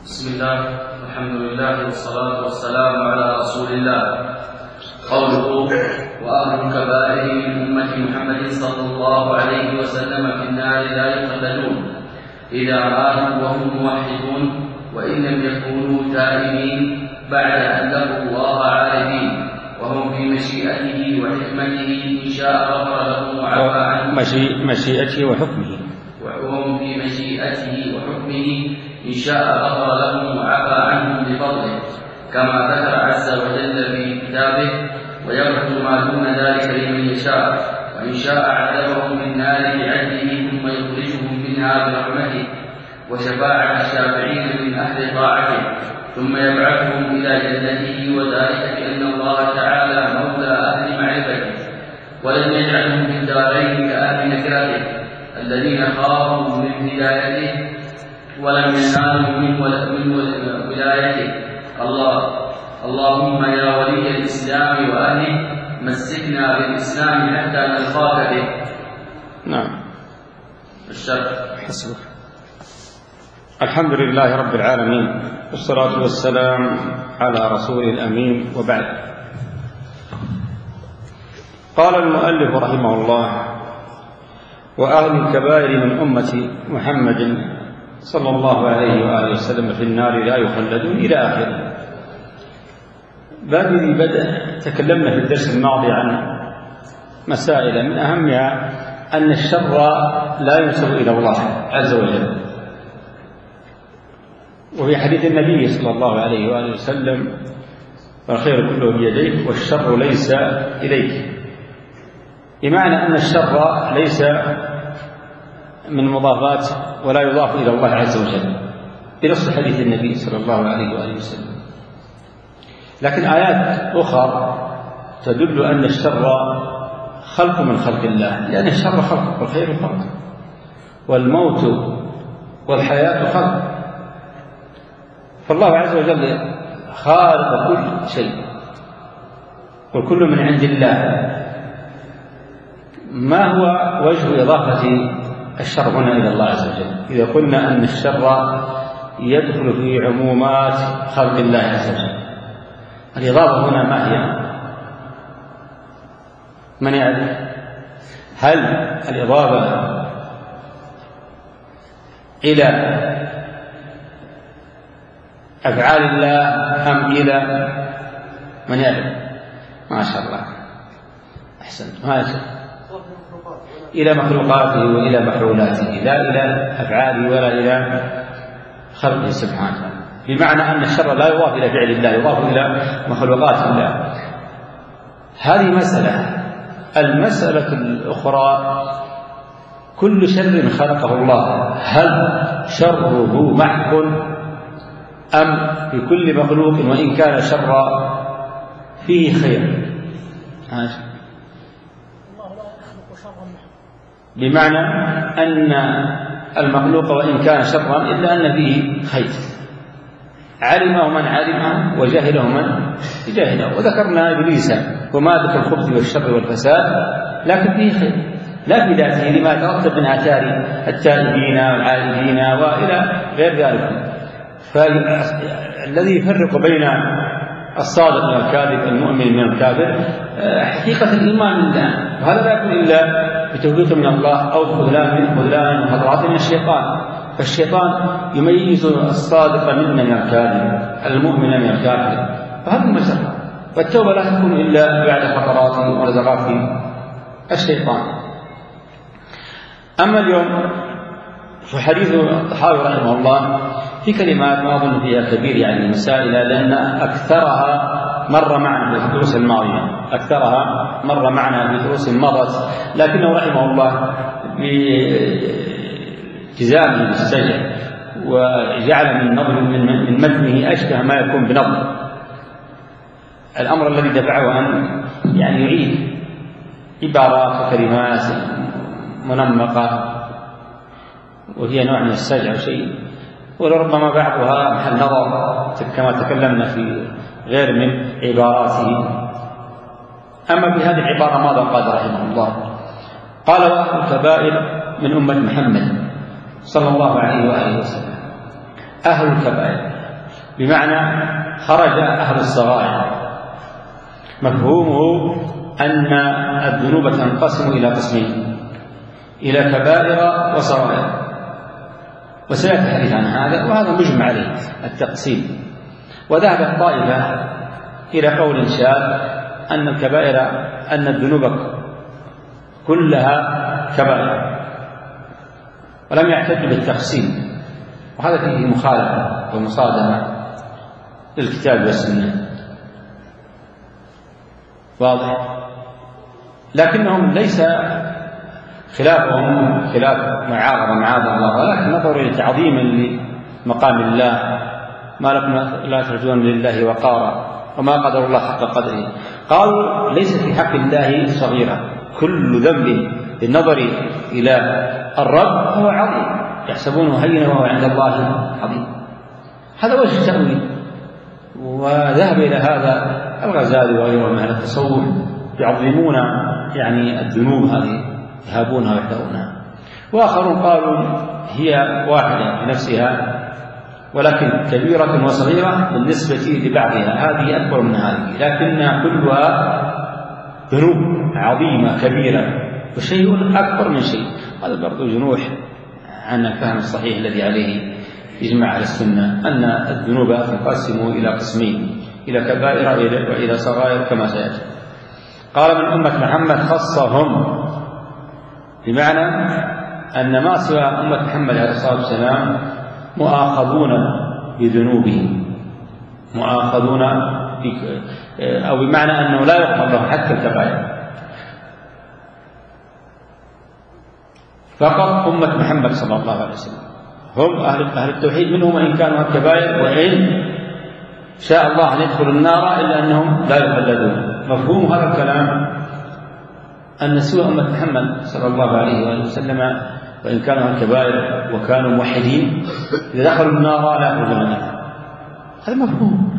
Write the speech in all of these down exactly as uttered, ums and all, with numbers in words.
بسم الله والحمد لله والصلاة والسلام على رسول الله. قوله وأهل الكبائر من أمة محمد صلى الله عليه وسلم في النار لا يخلدون إذا ماتوا وهم موحدون وإن لم يكونوا تائبين بعد أن لقوا الله عارفين، وهم في مشيئته وحكمته إن شاء غفر لهم وعفى عنهم مشيئته وحكمه وهم في مشيئته وحكمه إن شاء غفر لهم وعفى عنهم بفضله، كما ذكر عز وجل في كتابه: ويغفر ما دون ذلك لمن يشاء، وإن شاء عذبهم في النار بعدله ثم يخرجهم منها برحمته وشفاعة الشافعين من أهل طاعته، ثم يبعثهم إلى جنته، وذلك بأن الله تعالى مولى أهل معرفته ولم يجعلهم في الدارين كأهل نكرته الذين خافوا من هدايته ولم ينالوا من ولايته. الله اللهم يا ولي الإسلام وأهله مسكنا بالإسلام حتى نلقاك به. نعم. الشرح. حسبك. الحمد لله رب العالمين، والصلاة والسلام على رسول الأمين، وبعد. قال المؤلف رحمه الله: وأهل الكبائر من أمة محمد صلى الله عليه وآله وسلم في النار لا يخلدون إلى آخره. بهذه بدأ تكلمنا في الدرس الماضي عن مسائل من أهمها أن الشر لا ينسب إلى الله عز وجل، وفي حديث النبي صلى الله عليه وآله وسلم: والخير كله بيديك والشر ليس إليك، بمعنى أن الشر ليس من مضافات ولا يضاف إلى الله عز وجل بنص حديث النبي صلى الله عليه وآله وسلم. لكن آيات أخرى تدل أن الشر خلق من خلق الله، لأن الشر خلق والخير خلق، والموت والحياة خلق، فالله عز وجل خالق كل شيء وكل من عند الله. ما هو وجه إضافة الشر هنا إلى الله عز وجل إذا قلنا أن الشر يدخل في عمومات خلق الله عز وجل؟ الإضافة هنا ما هي؟ من يعرف؟ هل الإضافة إلى أفعال الله أم إلى من يعرف؟ ما شاء الله، أحسنت. ما شاء إلى مخلوقاته وإلى محرولاته، لا إلى أفعاله ولا إلى خلقه سبحانه، بمعنى أن الشر لا يضاف إلى فعل الله، يضاف إلى مخلوقات الله. هذه مسألة. المسألة الأخرى: كل شر خلقه الله، هل شره محض أم في كل مخلوق وإن كان شر فيه خير؟ بمعنى أن المخلوق وإن كان شرا إلا أن فيه خير، علمه من علمه وجاهله من جاهله. وذكرنا إبليس ومادة الخبث والشر والفساد، لكن فيه خير لا في ذاته لما ترتب من آثار التائبين والعائدين وإلى غير ذلك. فالذي يفرق بين الصادق من الكاذب، المؤمن من الكافر، حقيقة الإيمان بالله، وهذا لا يكون إلا بتوفيق من الله أو خذلان من خذلان وخطرات من الشيطان. فالشيطان يميز الصادق من الكاذب، المؤمن من الكافر، فهذا المسألة. فالتوبة لا تكون إلا بعد خطرات ونزغات الشيطان. أما اليوم فحديث الطحاوي رحمه الله في كلمات ما أظن فيها كبير يعني مسائل، لأن أكثرها مر معنا في الدروس الماضية، أكثرها مر معنا في دروس مضت، لكنه رحمه الله بجزامه بالسجع وجعل من نظم من متنه أشبه ما يكون بنظم، الأمر الذي دفعه أن يعني يعيد عبارات وكلمات منمقة وهي نوع من السجع وشيء، ولربما بعضها محل نظر كما تكلمنا في غير من عباراته. أما في هذه العبارة ماذا قال رحمه الله؟ قال: وأهل الكبائر من أمة محمد صلى الله عليه وآله وسلم. أهل الكبائر، بمعنى خرج أهل الصغائر. مفهومه أن الذنوب تنقسم إلى قسمين، إلى كبائر وصغائر، وسيأتي الحديث عن هذا، وهذا مجمع عليه التقسيم. وذهبت طائفة إلى قول شاذ أن الكبائر أن الذنوب كلها كبائر، ولم يعتد بالتقسيم، وهذا فيه مخالفة ومصادمة للكتاب والسنة، واضح. لكنهم ليس خلافهم خلاف معارضة معاذ الله، ولكن نظروا إلى تعظيم لمقام الله، ما لكم لا ترجون لله وقارا وما قدر الله حق قدره. قالوا ليس في حق الله صغيرة، كل ذنب بالنظر إلى الرب هو عظيم، يحسبونه هينا وهو عند الله عظيم. هذا وجه التأويل، وذهب إلى هذا الغزالي وغيرهم من أهل التصوف يعظمون يعني الذنوب هذه، يهابونها ويحذرونها. وآخرون قالوا هي واحدة بنفسها، ولكن كبيرة وصغيرة بالنسبة لبعضها، هذه أكبر من هذه، لكنها كلها ذنوب عظيمة كبيرة، وشيء أكبر من شيء. هذا برضو جنوح عن الفهم الصحيح الذي عليه إجماع على السنة، أن الذنوب تنقسم إلى قسمين، إلى كبائر وإلى صغائر كما سيأتي. قال من أمة محمد خصهم، بمعنى أن ما سوى أمة محمد عليه الصلاة والسلام مؤاخذون بذنوبهم، مؤاخذون أو بمعنى أنه لا يغفر لهم حتى الكبائر. فقط أمة محمد صلى الله عليه وسلم هم أهل التوحيد منهم وإن كانوا الكبائر، وإن شاء الله أن يدخلوا النار إلا أنهم لا يخلدون. مفهوم هذا الكلام أن سوى أمة محمد صلى الله عليه وآله وسلم وإن كانوا الكبائر وكانوا موحدين إذا دخلوا النار لا يخرجون منها، هذا مفهوم.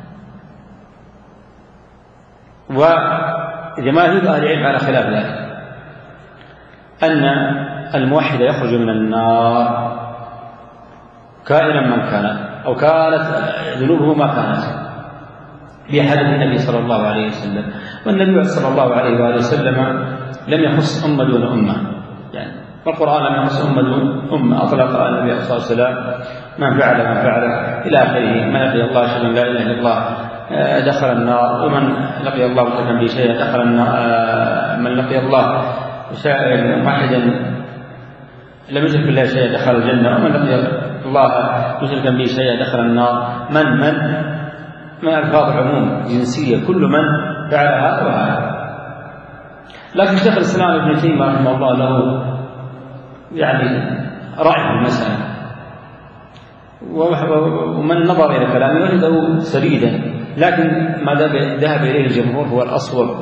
وجماهير أهل العلم على خلاف ذلك، أن الموحد يخرج من النار كائنا من كان، أو كانت ذنوبه ما كانت، بحديث النبي صلى الله عليه وسلم. والنبي صلى الله عليه وآله وسلم لم يخص أمة دون أمة، يعني والقرآن لم يخص أمة دون أمة، أطلق النبي صلى الله عليه وسلم من فعل من فعل إلى آخره. من لقي الله شيئا لا إله إلا الله دخل النار، ومن لقي الله مشركا به شيئا دخل النار. من لقي الله واحدا لم يشرك بالله شيئا دخل الجنة، ومن لقي الله مشركا به شيئا دخل النار. من من من ألفاظ عموم جنسية، كل من فعل هذا وهذا. لكن شيخ الإسلام ابن تيمية رحمه الله له يعني رأي في المسألة، ومن نظر إلى كلامه وجده سديدا، لكن ما ذهب إليه الجمهور هو الأصوب.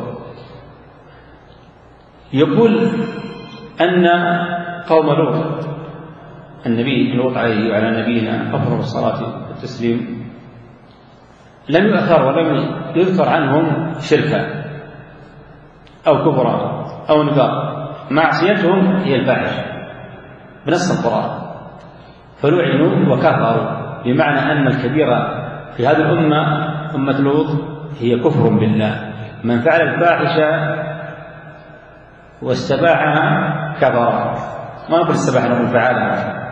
يقول أن قوم لوط، النبي لوط عليه وعلى نبينا أفضل الصلاة والتسليم، لم يؤثر ولم يذكر عنهم شركا أو كفرا أو نفاق، معصيتهم هي الفاحشة بنص القرآن، فلعنوا وكفروا، بمعنى أن الكبيرة في هذه الأمة أمة لوط هي كفر بالله. من فعل الفاحشة واستباحها كفر، ما نقول استباح، نقول فعلها.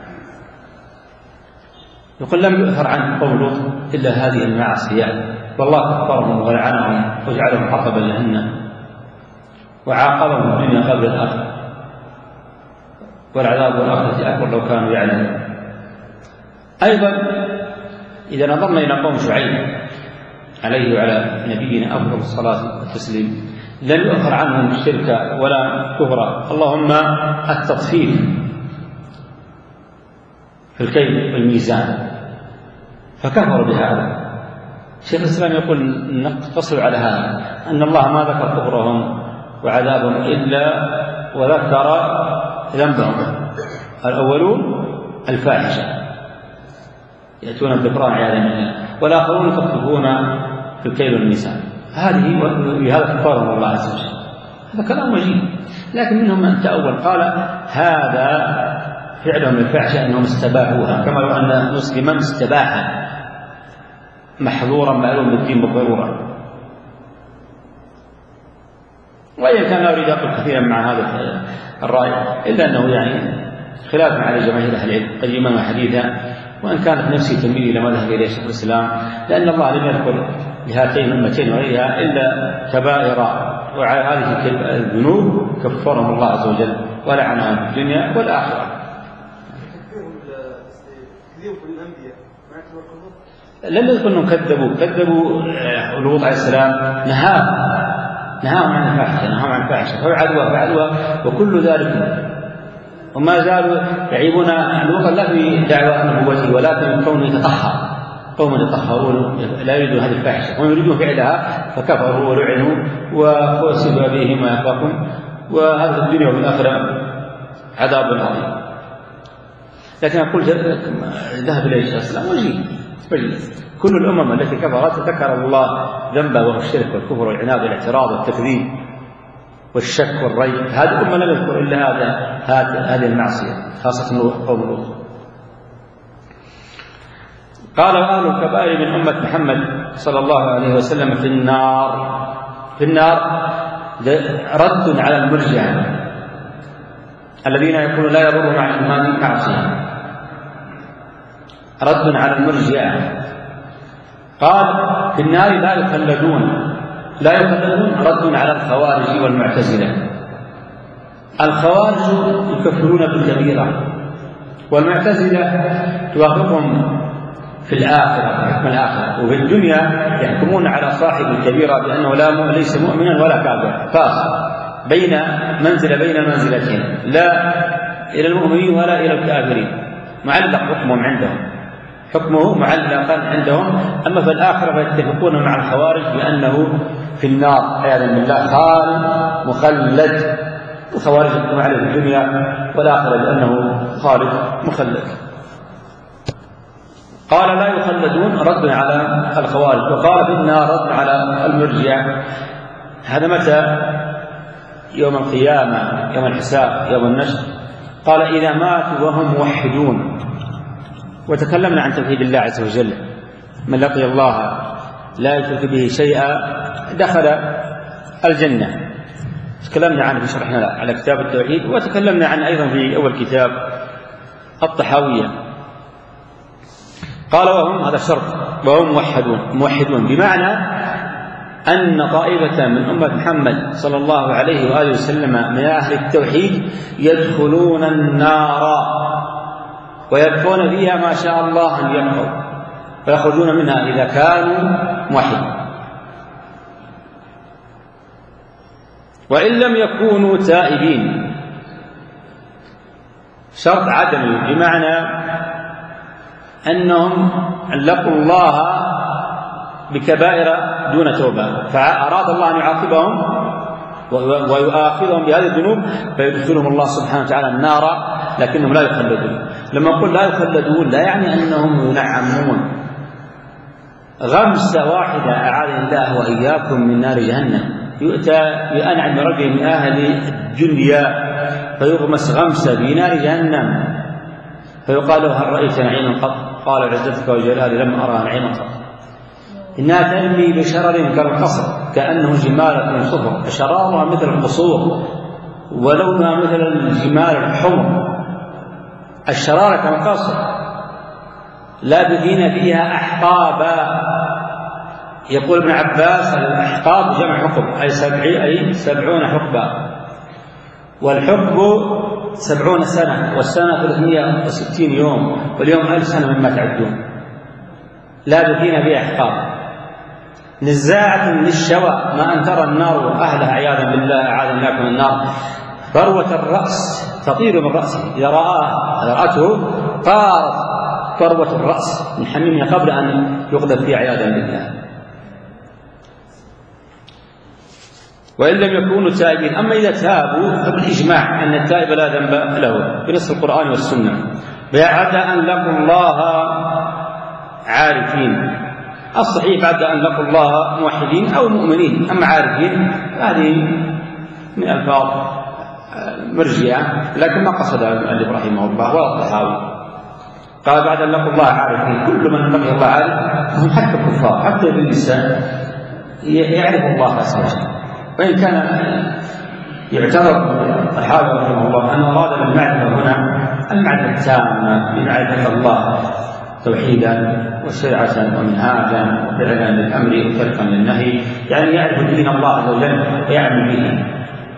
يقول لم يؤثر عن قوم لوط إلا هذه المعصية، والله كفرهم ولعنهم وجعلهم حطبا لهن، وعاقبهم الدنيا قبل الآخرة، والعذاب والآخرة أكبر لو كانوا يعلمون. أيضا إذا نظرنا إلى قوم شعيب عليه وعلى نبينا أفضل الصلاة والتسليم، لم يؤثر عنهم الشرك ولا كفر، اللهم التطفيف في الكيل والميزان، فكفروا بهذا. شيخ الإسلام يقول نقتصر على هذا، أن الله ما ذكر كفرهم وعذابهم إلا وذكر ذنبهم. الأولون الفاحشة يأتون الذكران عياذا بالله، والآخرون يطففون في الكيل والميزان، هذه بهذا كفرهم الله عز وجل. هذا كلام وجيه، لكن منهم من تأول قال هذا فعلهم الفاحشة أنهم استباحوها، كما لو أن مسلما استباح محظورا معلوم بالدين بالضرورة. وإن كان لا أريد أقول كثيرا مع هذا الرأي إلا أنه يعني خلاف على جماهير أهل العلم قديما وحديثا، وإن كانت نفسي تميل إلى ما ذهب إليه شيخ الإسلام، لأن الله لم يذكر لهاتين الأمتين وغيرها إلا كبائر، وعلى هذه الذنوب كفرهم الله عز وجل ولعنهم في الدنيا والآخرة. لم يذكر أنهم كذبوا كذبوا لوط عليه السلام، نهاهم نهاهم عن الفاحشة نهاهم عن الفاحشة فعلوا فعلوا وكل ذلك، وما زالوا يعيبون لوطا لا في دعوى نبوته ولكن كونه يتطهر، قوم يتطهرون لا يريدون هذه الفاحشة وهم يريدون فعلها فكفروا ولعنوا وخسفوا بهم وأخاكم، وهذا الدنيا والآخرة عذاب عظيم. لكن أقول ذهب إليه الإسلام وجيه كل الأمم التي كفرت ذكر الله ذنبه وهو الشرك والكفر والعناد والاعتراض والتكذيب والشك والريب، هذه الأمة لم يذكر إلا هذا هذه المعصية خاصة قوم لوط. قال أهل الكبائر من أمة محمد صلى الله عليه وسلم في النار في النار رد على المرجئة الذين يقولون لا يضر مع الإيمان معصية، رد على المرجئة. قال في النار لا يخلدون لا يخلدون رد على الخوارج والمعتزلة. الخوارج يكفرون بالكبيرة، والمعتزلة توافقهم في الآخرة حكم الآخرة، وفي الدنيا يحكمون على صاحب الكبيرة بأنه لا ليس مؤمنا ولا كافر، فاصل بين منزلة بين المنزلتين، لا إلى المؤمنين ولا إلى الكافرين، معلق حكمهم عندهم حكمه معلقا عندهم. أما في الآخرة فيتفقون مع الخوارج بأنه في النار عياذا بالله خالد مخلد، الخوارج يحكمون عليه في الدنيا والآخرة بأنه خالد مخلد. قال لا يخلدون رد على الخوارج، وقال في النار رد على المرجئة. هذا متى؟ يوم القيامة، يوم الحساب، يوم النشر. قال إذا ماتوا وهم موحدون. وتكلمنا عن توحيد الله عز وجل، من لقي الله لا يشرك به شيئا دخل الجنة، تكلمنا عنه في شرحنا على كتاب التوحيد، وتكلمنا عنه أيضا في أول كتاب الطحاوية. قال وهم هذا شرط وهم موحدون موحدون بمعنى أن طائفة من أمة محمد صلى الله عليه وآله وسلم من أهل التوحيد يدخلون النار ويبقون فيها ما شاء الله أن يبقوا، ويخرجون منها إذا كانوا موحدين، وإن لم يكونوا تائبين. شرط عدمي بمعنى أنهم لقوا الله بكبائر دون توبة، فأراد الله أن يعاقبهم ويؤاخذهم بهذه الذنوب فيدخلهم الله سبحانه وتعالى النار، لكنهم لا يخلدون. لما نقول لا يخلدون لا يعني أنهم ينعمون. غمسة واحدة أعاذنا الله وإياكم من نار جهنم، يؤتى بأنعم رجل من أهل الدنيا فيغمس غمسة بنار جهنم فيقال له هل رأيت نعيما قط؟ قال عزتك وجلالي لم أرى نعيما قط. إنها ترمي بشرر كالقصر كأنه جمالة صفر، شرارها مثل القصور ولونها مثل الجمال الحمر، الشرارة كالقصر، لابثين فيها أحقابا. يقول ابن عباس الأحقاب جمع حقب أي, سبعي أي سبعون حقبا، والحقب سبعون سنة، والسنة ثلاثمائة وستين يوم، واليوم ألف سنة مما تعدون. لابثين فيها أحقاب نزاعة للشوى ما أن ترى النار أهلها عياذا بالله أعاذنا لكم النار فروة الرأس تطير من رأسه، إذا رآه رأته طارت فروة الرأس من حميمها قبل أن يقذف فيها عياذا بالله. وإن لم يكونوا تائبين. أما إذا تابوا فبالإجماع أن التائب لا ذنب له بنص القرآن والسنة. بعد أن لقوا الله عارفين، الصحيح بعد أن لقوا الله موحدين أو مؤمنين. أما عارفين هذه من ألفاظ مرجئة، لكن ما قصد المؤلف رحمه الله ولا الطحاوي. قال بعد أن لقوا الله عارفين. كل من لقي الله عارف هم حتى الكفار حتى الإنسان يعرف الله عز وجل. وإن كان يعتبر الحافظ رحمه الله أنه أراد بالمعرفة هنا المعرفة التامة بمعرفة الله توحيدا وشرعة ومنهاجا وفعلا للأمر وتركا للنهي، يعني يعرف دين الله عز وجل ويعمل به.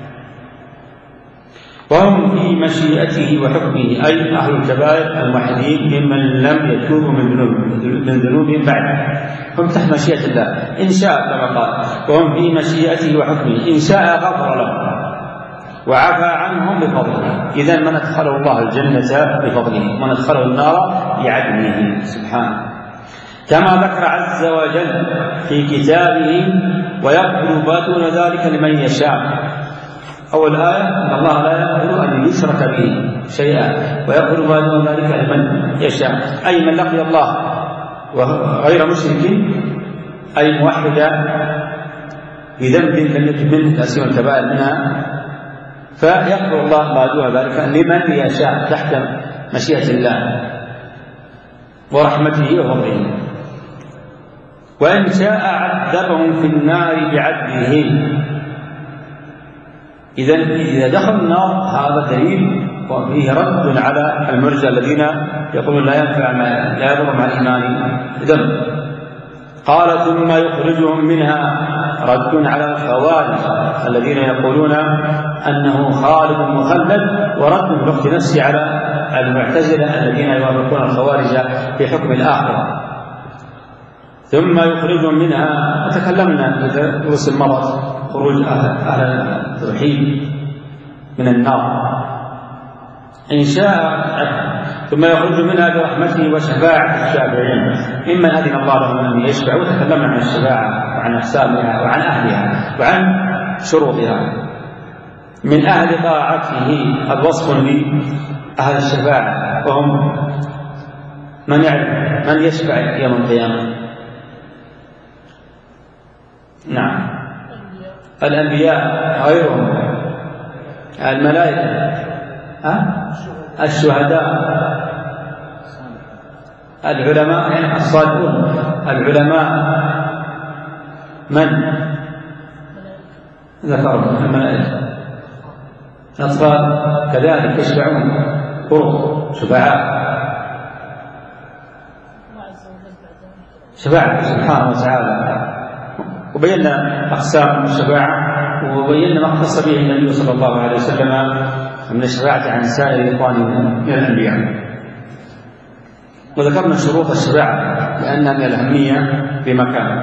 وهم في مشيئته وحكمه أي أهل الكبائر الموحدين ممن لم يتوبوا من ذنوبهم بعد، هم تحت مشيئة الله إن شاء كما قال. وهم في مشيئته وحكمه إن شاء غفر لهم وعفى عنهم بفضله. إذن من أدخله الله الجنة بفضله ومن أدخله النار بعدله سبحانه، كما ذكر عز وجل في كتابه ويغفر ما دون ذلك لمن يشاء. أول آية أن الله لا يغفر أن يشرك به شيئا ويغفر ما دون ذلك لمن يشاء، أي من لقي الله وغير مشرك أي موحدا بذنب لم يتب منه تأثير الكبائر منها، فيغفر الله ما دون ذلك لمن يشاء تحت مشيئة الله ورحمته وفضله. وإن شاء عذبهم في النار بعدله. إذن إذا دخل النار هذا دليل وفيه رد على المرجئة الذين يقولون لا ينفع لا يضر مع الإيمان ذنب. قال ثم يخرجهم منها، رد على الخوارج الذين يقولون أنه خالد مخلد، ورد بوقت نفسه على المعتزلة الذين يوافقون الخوارج في حكم الآخرة. ثم يخرجهم منها، وتكلمنا في دروس المرض خروج أهل التوحيد من النار إن شاء. ثم يخرج منها برحمته وشفاعة الشافعين ممن أذن الله لهم أن يشفعوا. وتكلمنا عن الشفاعة وعن أقسامها وعن أهلها وعن شروطها. من أهل طاعته الوصف لأهل الشفاعة وهم من يعرف من يشفع يوم القيامة. نعم، الأنبياء غيرهم، الملائكة، أه؟ الشهداء، العلماء يعني الصالحون، العلماء من ذكرهم الملائكة، الأطفال كذلك يشفعون قرب شفعاء شفاعة سبحانه وتعالى. وبينا أقسام الشفاعة وبينا ما اختص به النبي صلى الله عليه وسلم من الشفاعة عن سائر إخوانه من الأنبياء. وذكرنا شروط الشفاعة لأنها من الأهمية في مكان.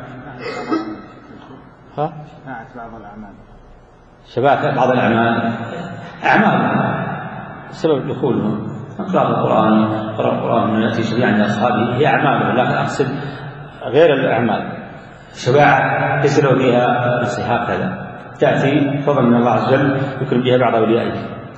ها؟ شفاعة بعض الأعمال. شفاعة بعض الأعمال أعمال سبب دخولهم. قراءة القرآن قراءة القرآن من يأتي شفيعا لأصحابه هي أعمال، لكن أقصد غير الأعمال. الشفاعة ليس له فيها نفس هكذا، تأتي فضل من الله عز وجل يكرم بها بعض أوليائه.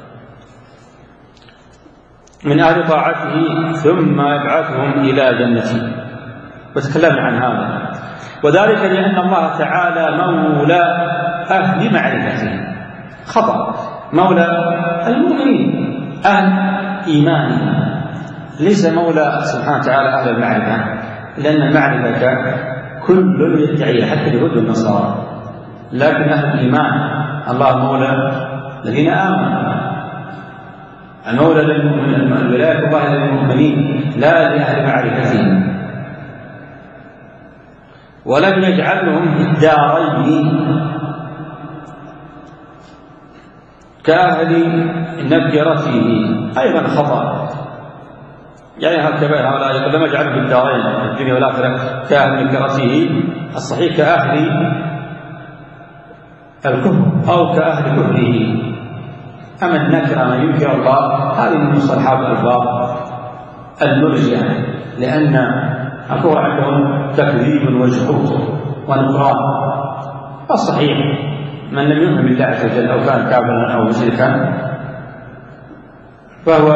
من أهل طاعته ثم يبعثهم إلى جنته، وتكلمنا عن هذا. وذلك لأن الله تعالى مولى أهل معرفته، خطأ مولى المؤمنين أهل إيمانه، ليس مولى سبحانه وتعالى أهل المعرفة، لأن المعرفة كل يدعي حتى اليهود والنصارى، لكن أهل الإيمان الله مولى الذين آمنوا، المولى الولاية الله للمؤمنين لا لأهل معرفتهم. ولم يجعلهم في الدارين كأهل نكرته، أيضا خطأ، يعني هكذا هؤلاء لم يجعلهم في الدارين الدنيا والآخرة كأهل نكرته، الصحيح كأهل الكفر أو كأهل كفره. أما النكرة من ينكر الله هذه من مصطلحات الألفاظ المرجئة، لأن الكفر عندهم تكذيب وجحود ونكران. الصحيح من لم يؤمن بالله عز وجل أو كان كافرا أو مشركا فهو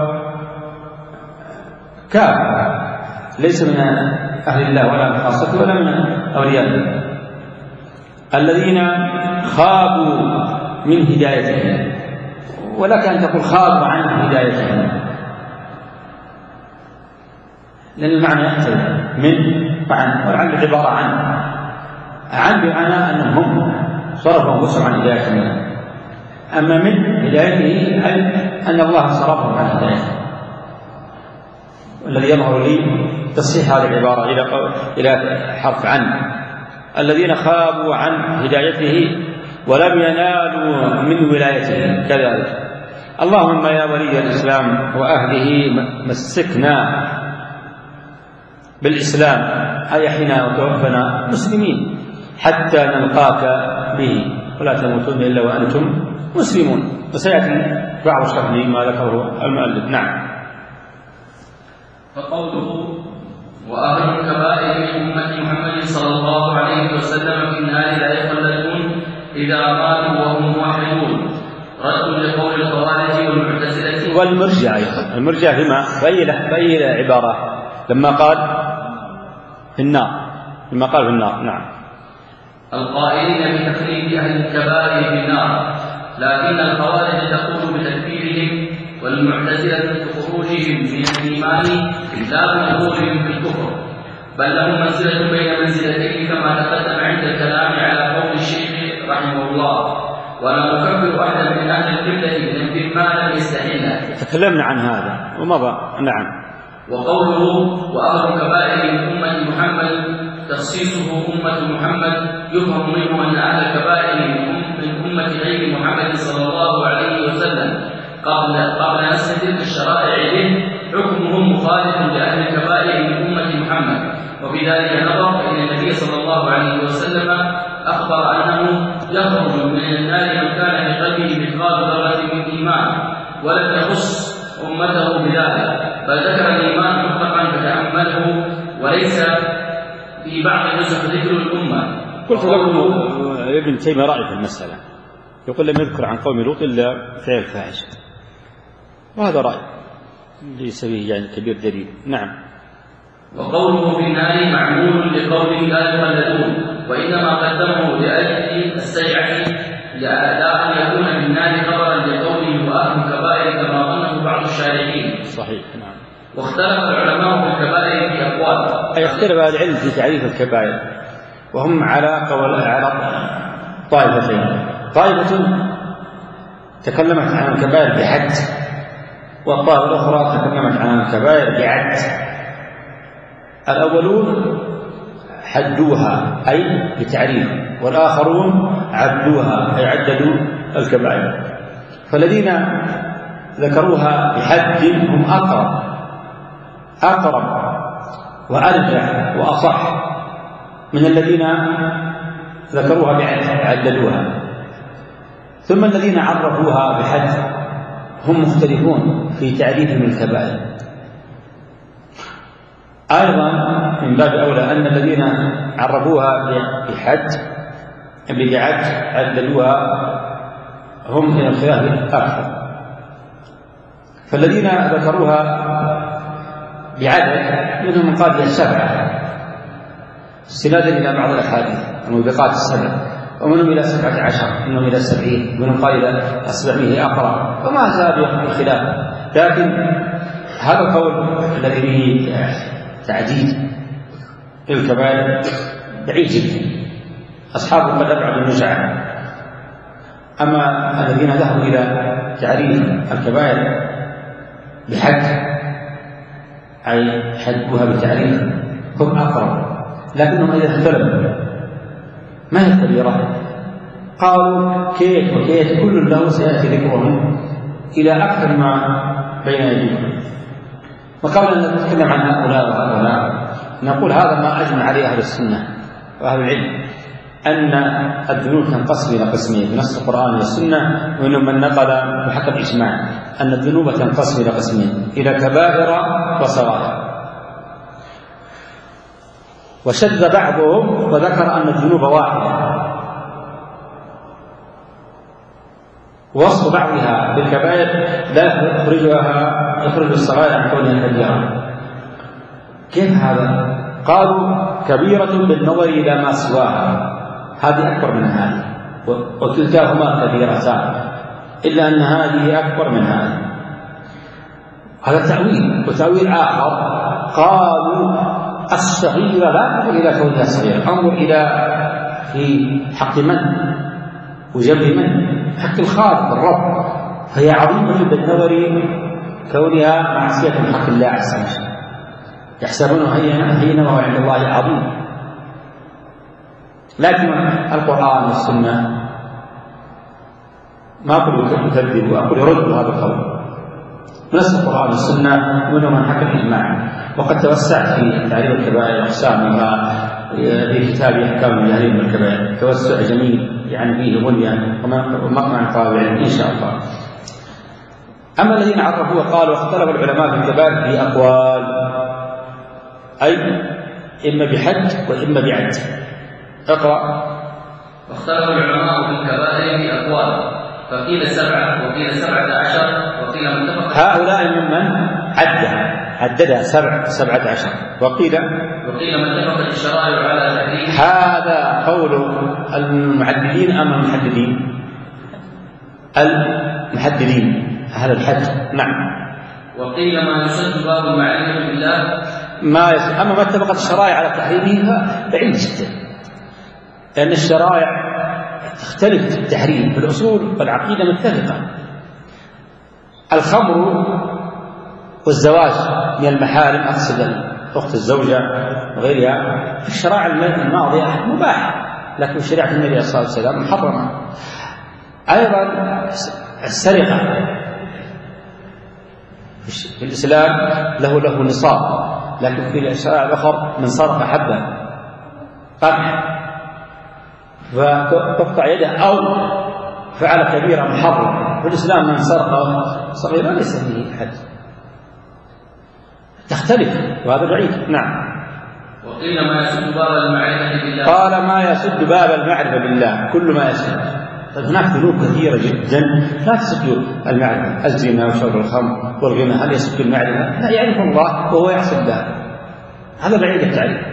كافر، ليس من أهل الله ولا من خاصته ولا من أوليائه الذين خابوا من هدايته. ولك أن تقول خابوا عن هدايته، لأن المعنى يحتوي من وعن، والعن عبارة عن عن بمعنى أنهم هم صرفوا أنفسهم عن هداية الله، أما من هدايته أي أن الله صرفهم عن هدايته. والذي يظهر لي تصحيح هذه العبارة إلى إلى حرف عن، الذين خابوا عن هدايته ولم ينالوا من ولايته كذلك. اللهم يا ولي الإسلام وأهله مسكنا بالإسلام، أي حين وتوفنا مسلمين حتى نلقاك به، ولا تموتون إلا وأنتم مسلمون. وسيأتي بعض الشرح ما ذكره المؤلف. نعم. فقوله وأهل الكبائر من أمة محمد صلى الله عليه وسلم في النار لا يخلدون إذا ماتوا وهم موحدون، رد لقول الخوارج والمعتزلة والمرجع أيضا. المرجع فيما بأي عبارة لما قال في النار، لما قال في النار. نعم. القائلين بتخليد أهل الكبائر في النار، لكن الخوارج تقول بتكفيرهم، والمعتزلة بخروجهم من الإيمان لا بظهورهم في الكفر، بل لهم منزلة بين منزلتين كما تقدم عند الكلام على قول الشيخ رحمه الله. ولا نكفر أحدا من أهل القبلة من ما لم يستحلها، تكلمنا عن هذا ومضى. نعم. وقوله وأهل الكبائر من أمة محمد تخصيصه أمة محمد، يفهم منه أن أهل الكبائر من أمة غير محمد صلى الله عليه وسلم قبل قبل نسخ تلك الشرائع به حكمهم مخالف لأهل الكبائر من أمة محمد. وفي ذلك نظر إن النبي صلى الله عليه وسلم أخبر أنه يخرج من النار من كان في قلبه مثقال ذرة من إيمان، ولم يخص أمته بذلك، بل ذكر الإيمان مطلقا فتأمله، وليس في بعض النسخ ذكر الأمة. قلت لكم ابن تيمية رأي في المسألة، يقول لم يذكر عن قوم لوط إلا فعل فاحش، وهذا رأي ليس به يعني كبير دليل. نعم. وقوله في النار معمول لقوله لا يخلدون، وإنما قدمه لأجل السيعة لا أن يكون في النار خبرا لقوله وأهل الكبائر كما ظنه بعض الشارحين. صحيح. نعم. واختلف العلماء في الكبائر في أقوال، أي اختلف أهل العلم في تعريف الكبائر، وهم على قول على طائفتين. طائفة تكلمت عن الكبائر بحد، والطائفة الأخرى تكلمت عن الكبائر بعد. الأولون حدوها أي بتعريف، والآخرون عدوها أي عددوا الكبائر. فالذين ذكروها بحد هم أقرب أقرب وأرجح وأصح من الذين ذكروها بعد عددوها. ثم الذين عرفوها بحد هم مختلفون في تعريفهم الكبائر. أيضا من باب أولى أن الذين عرفوها بحد بجعد عدلوها هم إلى الخلاف أكثر. فالذين ذكروها بعدد منهم من قال السبعة استنادا إلى بعض الأحاديث الموبقات السبع، ومنهم إلى سبعة عشر، منهم إلى سبعين، منهم قال إلى السبعمية أقرأ، وما زال الخلاف. لكن هذا القول الذي به تعديد الكبائر بعيد جدا، أصحابه قد أبعدوا النزعة. أما الذين ذهبوا إلى تعريف الكبائر بحد أي حدوها بتعريف هم أقرب، لكنهم إذا اختلفوا ما هي الكبيرة قالوا كيف وكيف كل له سيأتي ذكرهم إلى أكثر ما بين أيديهم. وقبل أن نتكلم عن هؤلاء وهؤلاء نقول هذا ما أجمع عليه أهل السنة وأهل العلم، أن الذنوب تنقسم إلى قسمين بنص القرآن والسنة، ومنهم من نقل وحكى الإجماع أن الذنوب تنقسم إلى قسمين، إلى كبائر وصغائر. وشد بعضهم وذكر أن الذنوب واحدة، ووصف بعضها بالكبائر لا يخرجها يخرج الصغائر عن كونها كبيرة. كيف هذا؟ قالوا كبيرة بالنظر إلى ما سواها، هذه أكبر من هذه، وكلتاهما كبيرتان، إلا أن هذه أكبر من هذه. هذا تأويل. وتأويل آخر قالوا الصغيرة لا تنظر إلى كونها صغيرة، انظر إلى في حق من وجنب من، حق الخالق الرب، فهي عظيمة بالنظر كونها معصية من حق الله عز وجل، يحسبونه هينا وهو عند الله عظيم. لكن القرآن والسنة ما أقول يكذب وأقول يرد هذا القول، نص القرآن والسنة منهم من حكى الإجماع. وقد توسعت في تعريف الكبائر أقسامها في كتاب أحكام الجاهلين والكبائر توسع جميل يعني فيه بنية ومقنع طالب العلم إن شاء الله. أما الذين عرفوا وقالوا واختلف العلماء في الكبائر في أقوال، أي إما بحد وإما بعد. اقرأ. واختلف العلماء في الكبائر في أقوال، فقيل سبعة وقيل سبعة عشر وقيل متفق. هؤلاء ممن عدها عددها سبع سبعة عشر وقيل وقيل متفق الشرائع على تحريم. هذا قول المعددين أم المحددين؟ المحددين هذا الحد. نعم. وقيل ما يسد باب المعرفة بالله ما يسد. أما ما اتفقت الشرائع على تحريمها بعيد جدا، لأن الشرائع تختلف في التحريم، في الأصول والعقيدة متفقة. الخمر والزواج من المحارم، أقصد أخت الزوجة وغيرها، في الشرائع الماضية مباح، لكن في شريعة النبي صلى الله عليه وسلم محرمة. أيضا السرقة في الإسلام له له نصاب، لكن في الشرائع الأخرى من سرق حبا قمح فتقطع يده أو فعل كبيرة محرم. في الإسلام من سرق صغيرا ليس فيه حد، تختلف وهذا بعيد. نعم. وقيل ما يسد باب المعرفة بالله. قال ما يسد باب المعرفة بالله كل ما يسد. هناك ذنوب كثيرة جدا لا تسد المعرفة، الزنا وشرب الخمر والغنى، هل يسد المعرفة؟ لا، يعرف الله وهو يحسب ذلك، هذا بعيد التعريف.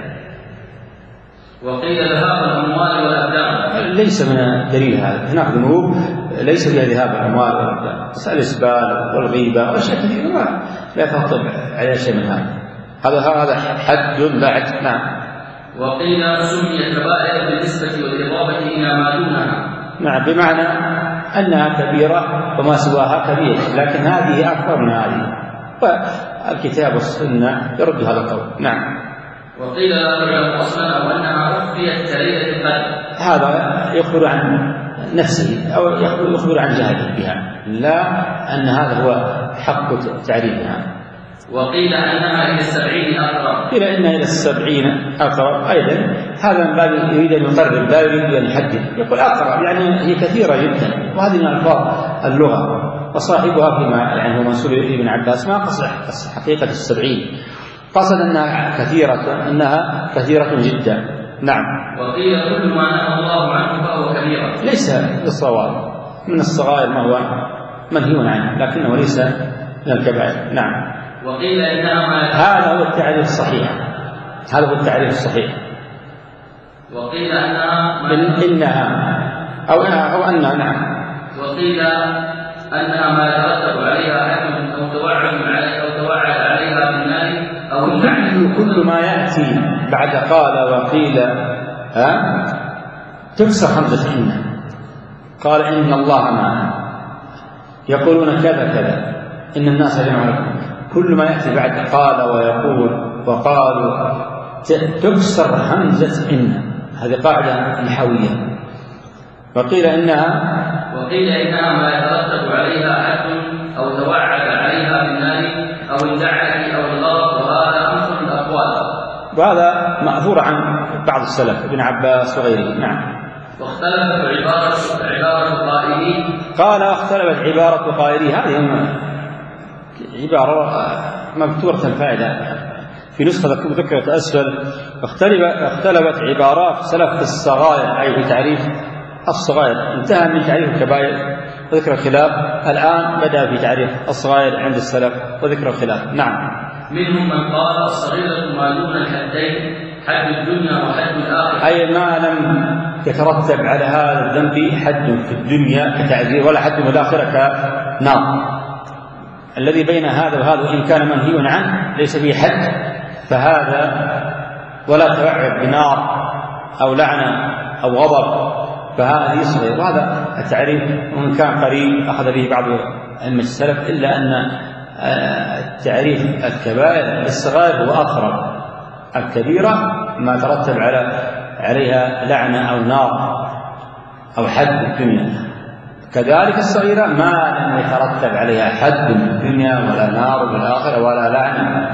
وقيل ذهاب الأموال والأبدان. ليس من الدليل هذا، هناك ذنوب ليس فيها ذهاب الأموال والأبدان، الإسبال والغيبة وأشياء كثيرة ما لا يترتب على شيء من هذا، هذا هذا حد بعد. نعم. وقيل سمي كبائر بالنسبة والإضافة إلى ما دونها. نعم، بمعنى أنها كبيرة وما سواها كبير، لكن هذه أكبر من هذه، والكتاب والسنة يرد هذا القول. نعم. وقيل لا تعلم أصلا أو أنها أخفيت كليلة القدر. هذا يخبر عن نفسه أو يخبر عن جهله بها، لا أن هذا هو حق تعريفها. وقيل أنها إلى السبعين أقرب. قيل إنها إلى السبعين أقرب أيضا، هذا من باب يريد أن يقرب، لا يريد أن يحدد، يقول أقرب يعني هي كثيرة جدا، وهذه من ألفاظ اللغة، وصاحبها فيما يعني هو منسوب إلى ابن عباس ما قصد حقيقة السبعين، قصد أنها كثيرة، أنها كثيرة جدا. نعم. وقيل كل ما نهى الله عنه فهو كبيرة. ليس بالصواب، من الصغائر ما هو منهي عنه، لكنه ليس من الكبائر. نعم. وقيل إنها ما هذا هو التعريف الصحيح، هذا هو التعريف الصحيح. وقيل أنها ما إن إنها أو أو أنها. نعم. وقيل أنها ما يترتب عليها حكم أو توعد عليها أو توعد عليها بالنار أو اللعنة. كل ما يأتي بعد قال وقيل ها تكسر همزة إن. قال إن الله معنا، يقولون كذا كذا، إن الناس جمعوا. كل ما يأتي بعد قال ويقول وقالوا تكسر همزة إن، هذه قاعدة نحوية. وقيل إنها وقيل إنها ما يترتب عليها حد أو توعد عليها بالنار أو اللعنة أو الغضب، وهذا أمثل الأقوال. وهذا مأثور عن بعض السلف ابن عباس وغيره. نعم. واختلفت عبارة عبارة قائلين. قال واختلفت عبارة قائلين، هذه عبارة مكتورة الفائدة في نسخة ذكرت أسفل. اختلفت عبارات سلف في الصغائر، أي في تعريف الصغائر، انتهى من تعريف الكبائر وذكر الخلاف، الآن بدأ في تعريف الصغائر عند السلف وذكر الخلاف. نعم. منهم من قال الصغيرة ما دون الحدين، حد الدنيا وحد الآخرة، أي ما لم يترتب على هذا الذنب حد في الدنيا كتعذير ولا حد في الآخرة كنار. الذي بين هذا وهذا وإن كان منهي عنه ليس فيه حد فهذا ولا توعد بنار أو لعنة أو غضب فهذا يصغر. وهذا التعريف وإن كان قريب أخذ به بعض أئمة السلف، إلا أن التعريف الكبائر الصغائر هو أقرب. الكبيرة ما ترتب على عليها لعنة أو نار أو حد الدنيا، كذلك الصغيرة ما لم يترتب عليها حد من الدنيا ولا نار في الآخرة ولا لعنة.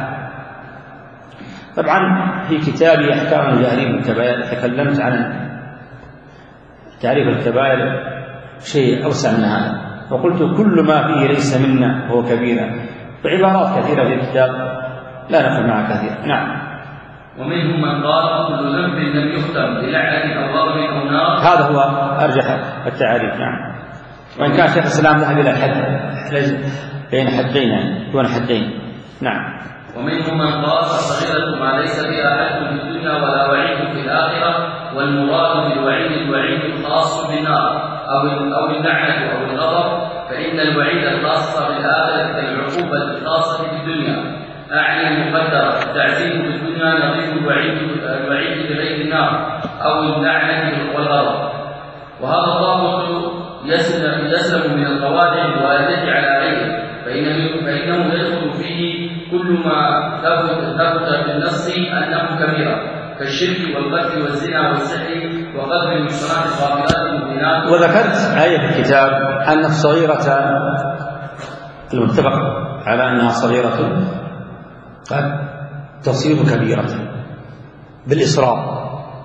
طبعا في كتابي أحكام الجاهلين بالكبائر تكلمت عن تعريف الكبائر شيء أوسع من هذا، وقلت كل ما فيه ليس منا هو كبيرة، بعبارات كثيرة في الكتاب لا نفهم معها كثيرا. نعم. ومنهم من قال كل ذنب لم يختم بلعنة أو غضب أو نار، هذا هو أرجح التعريف. نعم. وإن كان شيخ الإسلام ذهب إلى حد بين حدين يعني دون حدين. نعم. ومنهم من قال الصغيرة ما ليس بها حد في الدنيا ولا وعيد في الآخرة، والمراد بالوعيد الوعيد الخاص بالنار أو أو اللعنة أو الغضب، فإن الوعيد الخاص بالآخرة كالعقوبة الخاصة في الدنيا، أعني المقدرة التعذيب في الدنيا نظير الوعيد الوعيد بغير النار أو اللعنة والغضب. وهذا الضابط يسلم من القواعد الواردة على غيره، فإنه فإنه يدخل فيه كل ما ثبت بالنص أنه كبيرة كالشرك والقتل والزنا والسحر وقذف المحصنات الغافلات المؤمنات. وذكرت آية في الكتاب أن الصغيرة المتفق على أنها صغيرة قد تصير كبيرة بالإصرار.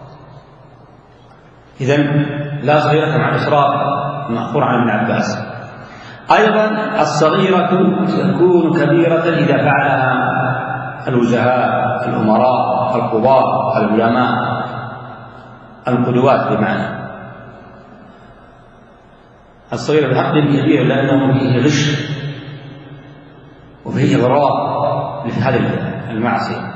إذن لا صغيرة مع الإصرار مأخور عن ابن عباس. أيضا الصغيرة تكون كبيرة إذا فعلها الوجهاء الأمراء القضاة العلماء القدوات بمعنى. الصغيرة بحق كبيرة لأنه فيه غش وفيه إضرار لهذه المعصية.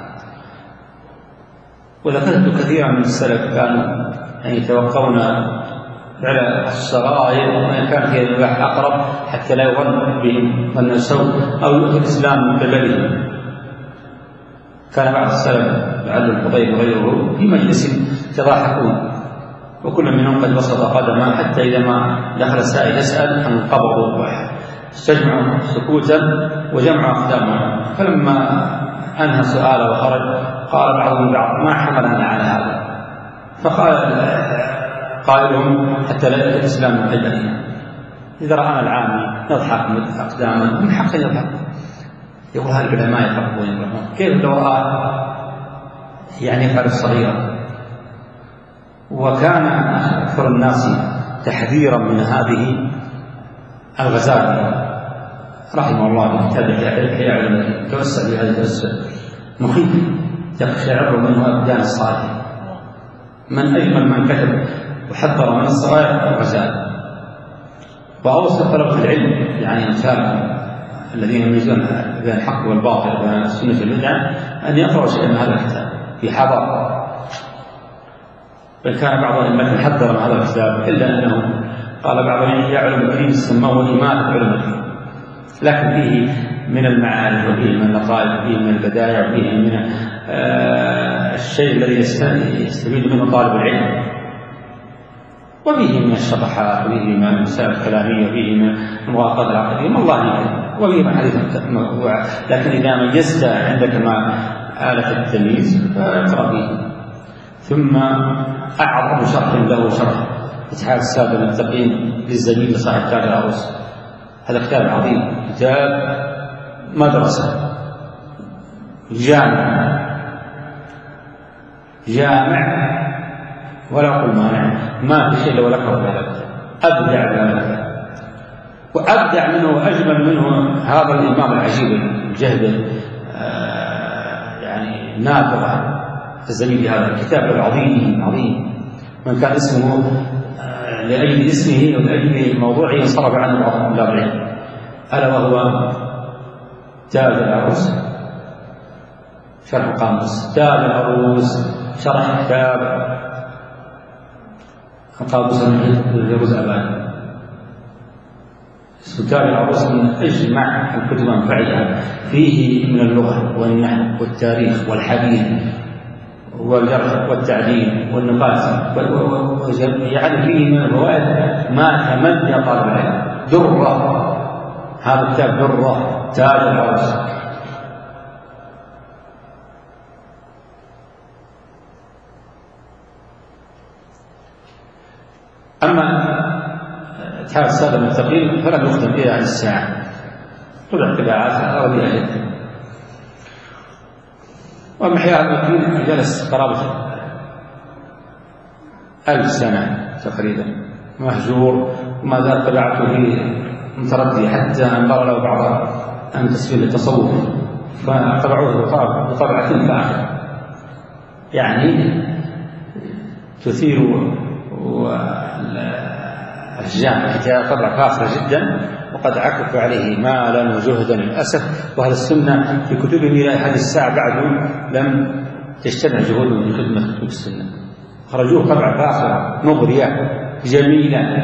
وذكرت كثيرا من السلف كانوا يعني يتوقون على الصغائر وإن كان فيها الإباحة أقرب حتى لا يظن بهم ظن السوء أو يؤتي الإسلام من قبله. كان بعض السلف لعل الفضيل وغيره في مجلس يتضاحكون وكل منهم قد بسط قدما حتى إذا ما دخل السائل يسأل انقبضوا واستجمعوا سكوتا وجمعوا أقدامهم. فلما أنهى سؤاله وخرج قال بعضهم بعض ما حملنا على هذا؟ فقال قائلهم حتى لا يأتي الإسلام من قبلنا. إذا رأنا العامي نضحك من أقدامنا من حق يضحك. يقول هذه العلماء يضحكون يضحكون كيف لو رأى يعني يفعل الصغيرة. وكان أكثر الناس تحذيرا من هذه الغزالة رحمه الله بكتابه إحياء علوم الدين توسع بهذا التوسع مخيف يقشعر منه أبدان الصالحين. من أجمل من كتب وحذر من الصغائر الغزالة. وأوصى طلبة العلم يعني أمثال الذين يميزون بين الحق والباطل وبين السنة والبدعة أن يقرأوا شيئا من هذا الكتاب في حضر. بل كان بعض الأئمة حذر من هذا الكتاب إلا أنه قال بعضهم إحياء علوم الدين سموه إماتة علوم الدين، لكن فيه من المعارف وفيه من اللطائف وفيه من البدائع وفيه من آه الشيء الذي يستفيد منه طالب العلم، وفيه من الشطحات وفيه من المسائل الكلامية وفيه من المواقف العقدية ما الله يكرم وفيه من حديث موضوع. لكن إذا ميزت عندك ما آلة التمييز فاقرأ فيه. ثم أعظم شرح له شرح اتحاد السادة المتقين للزميل لصاحب تاج العروس. هذا كتاب عظيم، كتاب مدرسة جامع جامع ولا أقول مانع ما في شيء لو لكره هذا الكتاب أبدع بهذا وأبدع منه وأجمل منه هذا الإمام العجيب الجهد آه يعني نابغة الزميل بهذا الكتاب العظيم عظيم. من كان اسمه آه لأجل اسمه ولأجل موضوعه صرف عنه بعض طلاب العلم ألا وهو تاج العروس شرح قاموس تاج العروس شرح كتاب قاموس الفيروز أباني كتاب العروس من أجمع الكتب منفعتها، فيه من اللغة والنحو والتاريخ والحديث والجرح والتعديل والنقاش، يعني فيه من الفوائد ما تمنى طالب العلم. درة، هذا الكتاب درة تاج العروس. أما اتحاد السادة المتقين فلم يختم فيها عن الساعة، طبع طباعات رديئة جدا. وأما حياة المتقين جلس قرابة ألف سنة تقريبا مهجور، وما زال طباعته فيه متردية، حتى أنبر له بعض أن تسفير التصوف فطبعوه بطبعة فاخرة، يعني تثير الأشجان، كتاب طبعة فاخرة جدا، وقد عكف عليه مالا وجهدا للأسف. وهذا السنة في كتبهم إلى هذه الساعة بعد لم تجتمع جهودهم في خدمة كتب السنة، خرجوه طبعة فاخرة مغرية جميلة،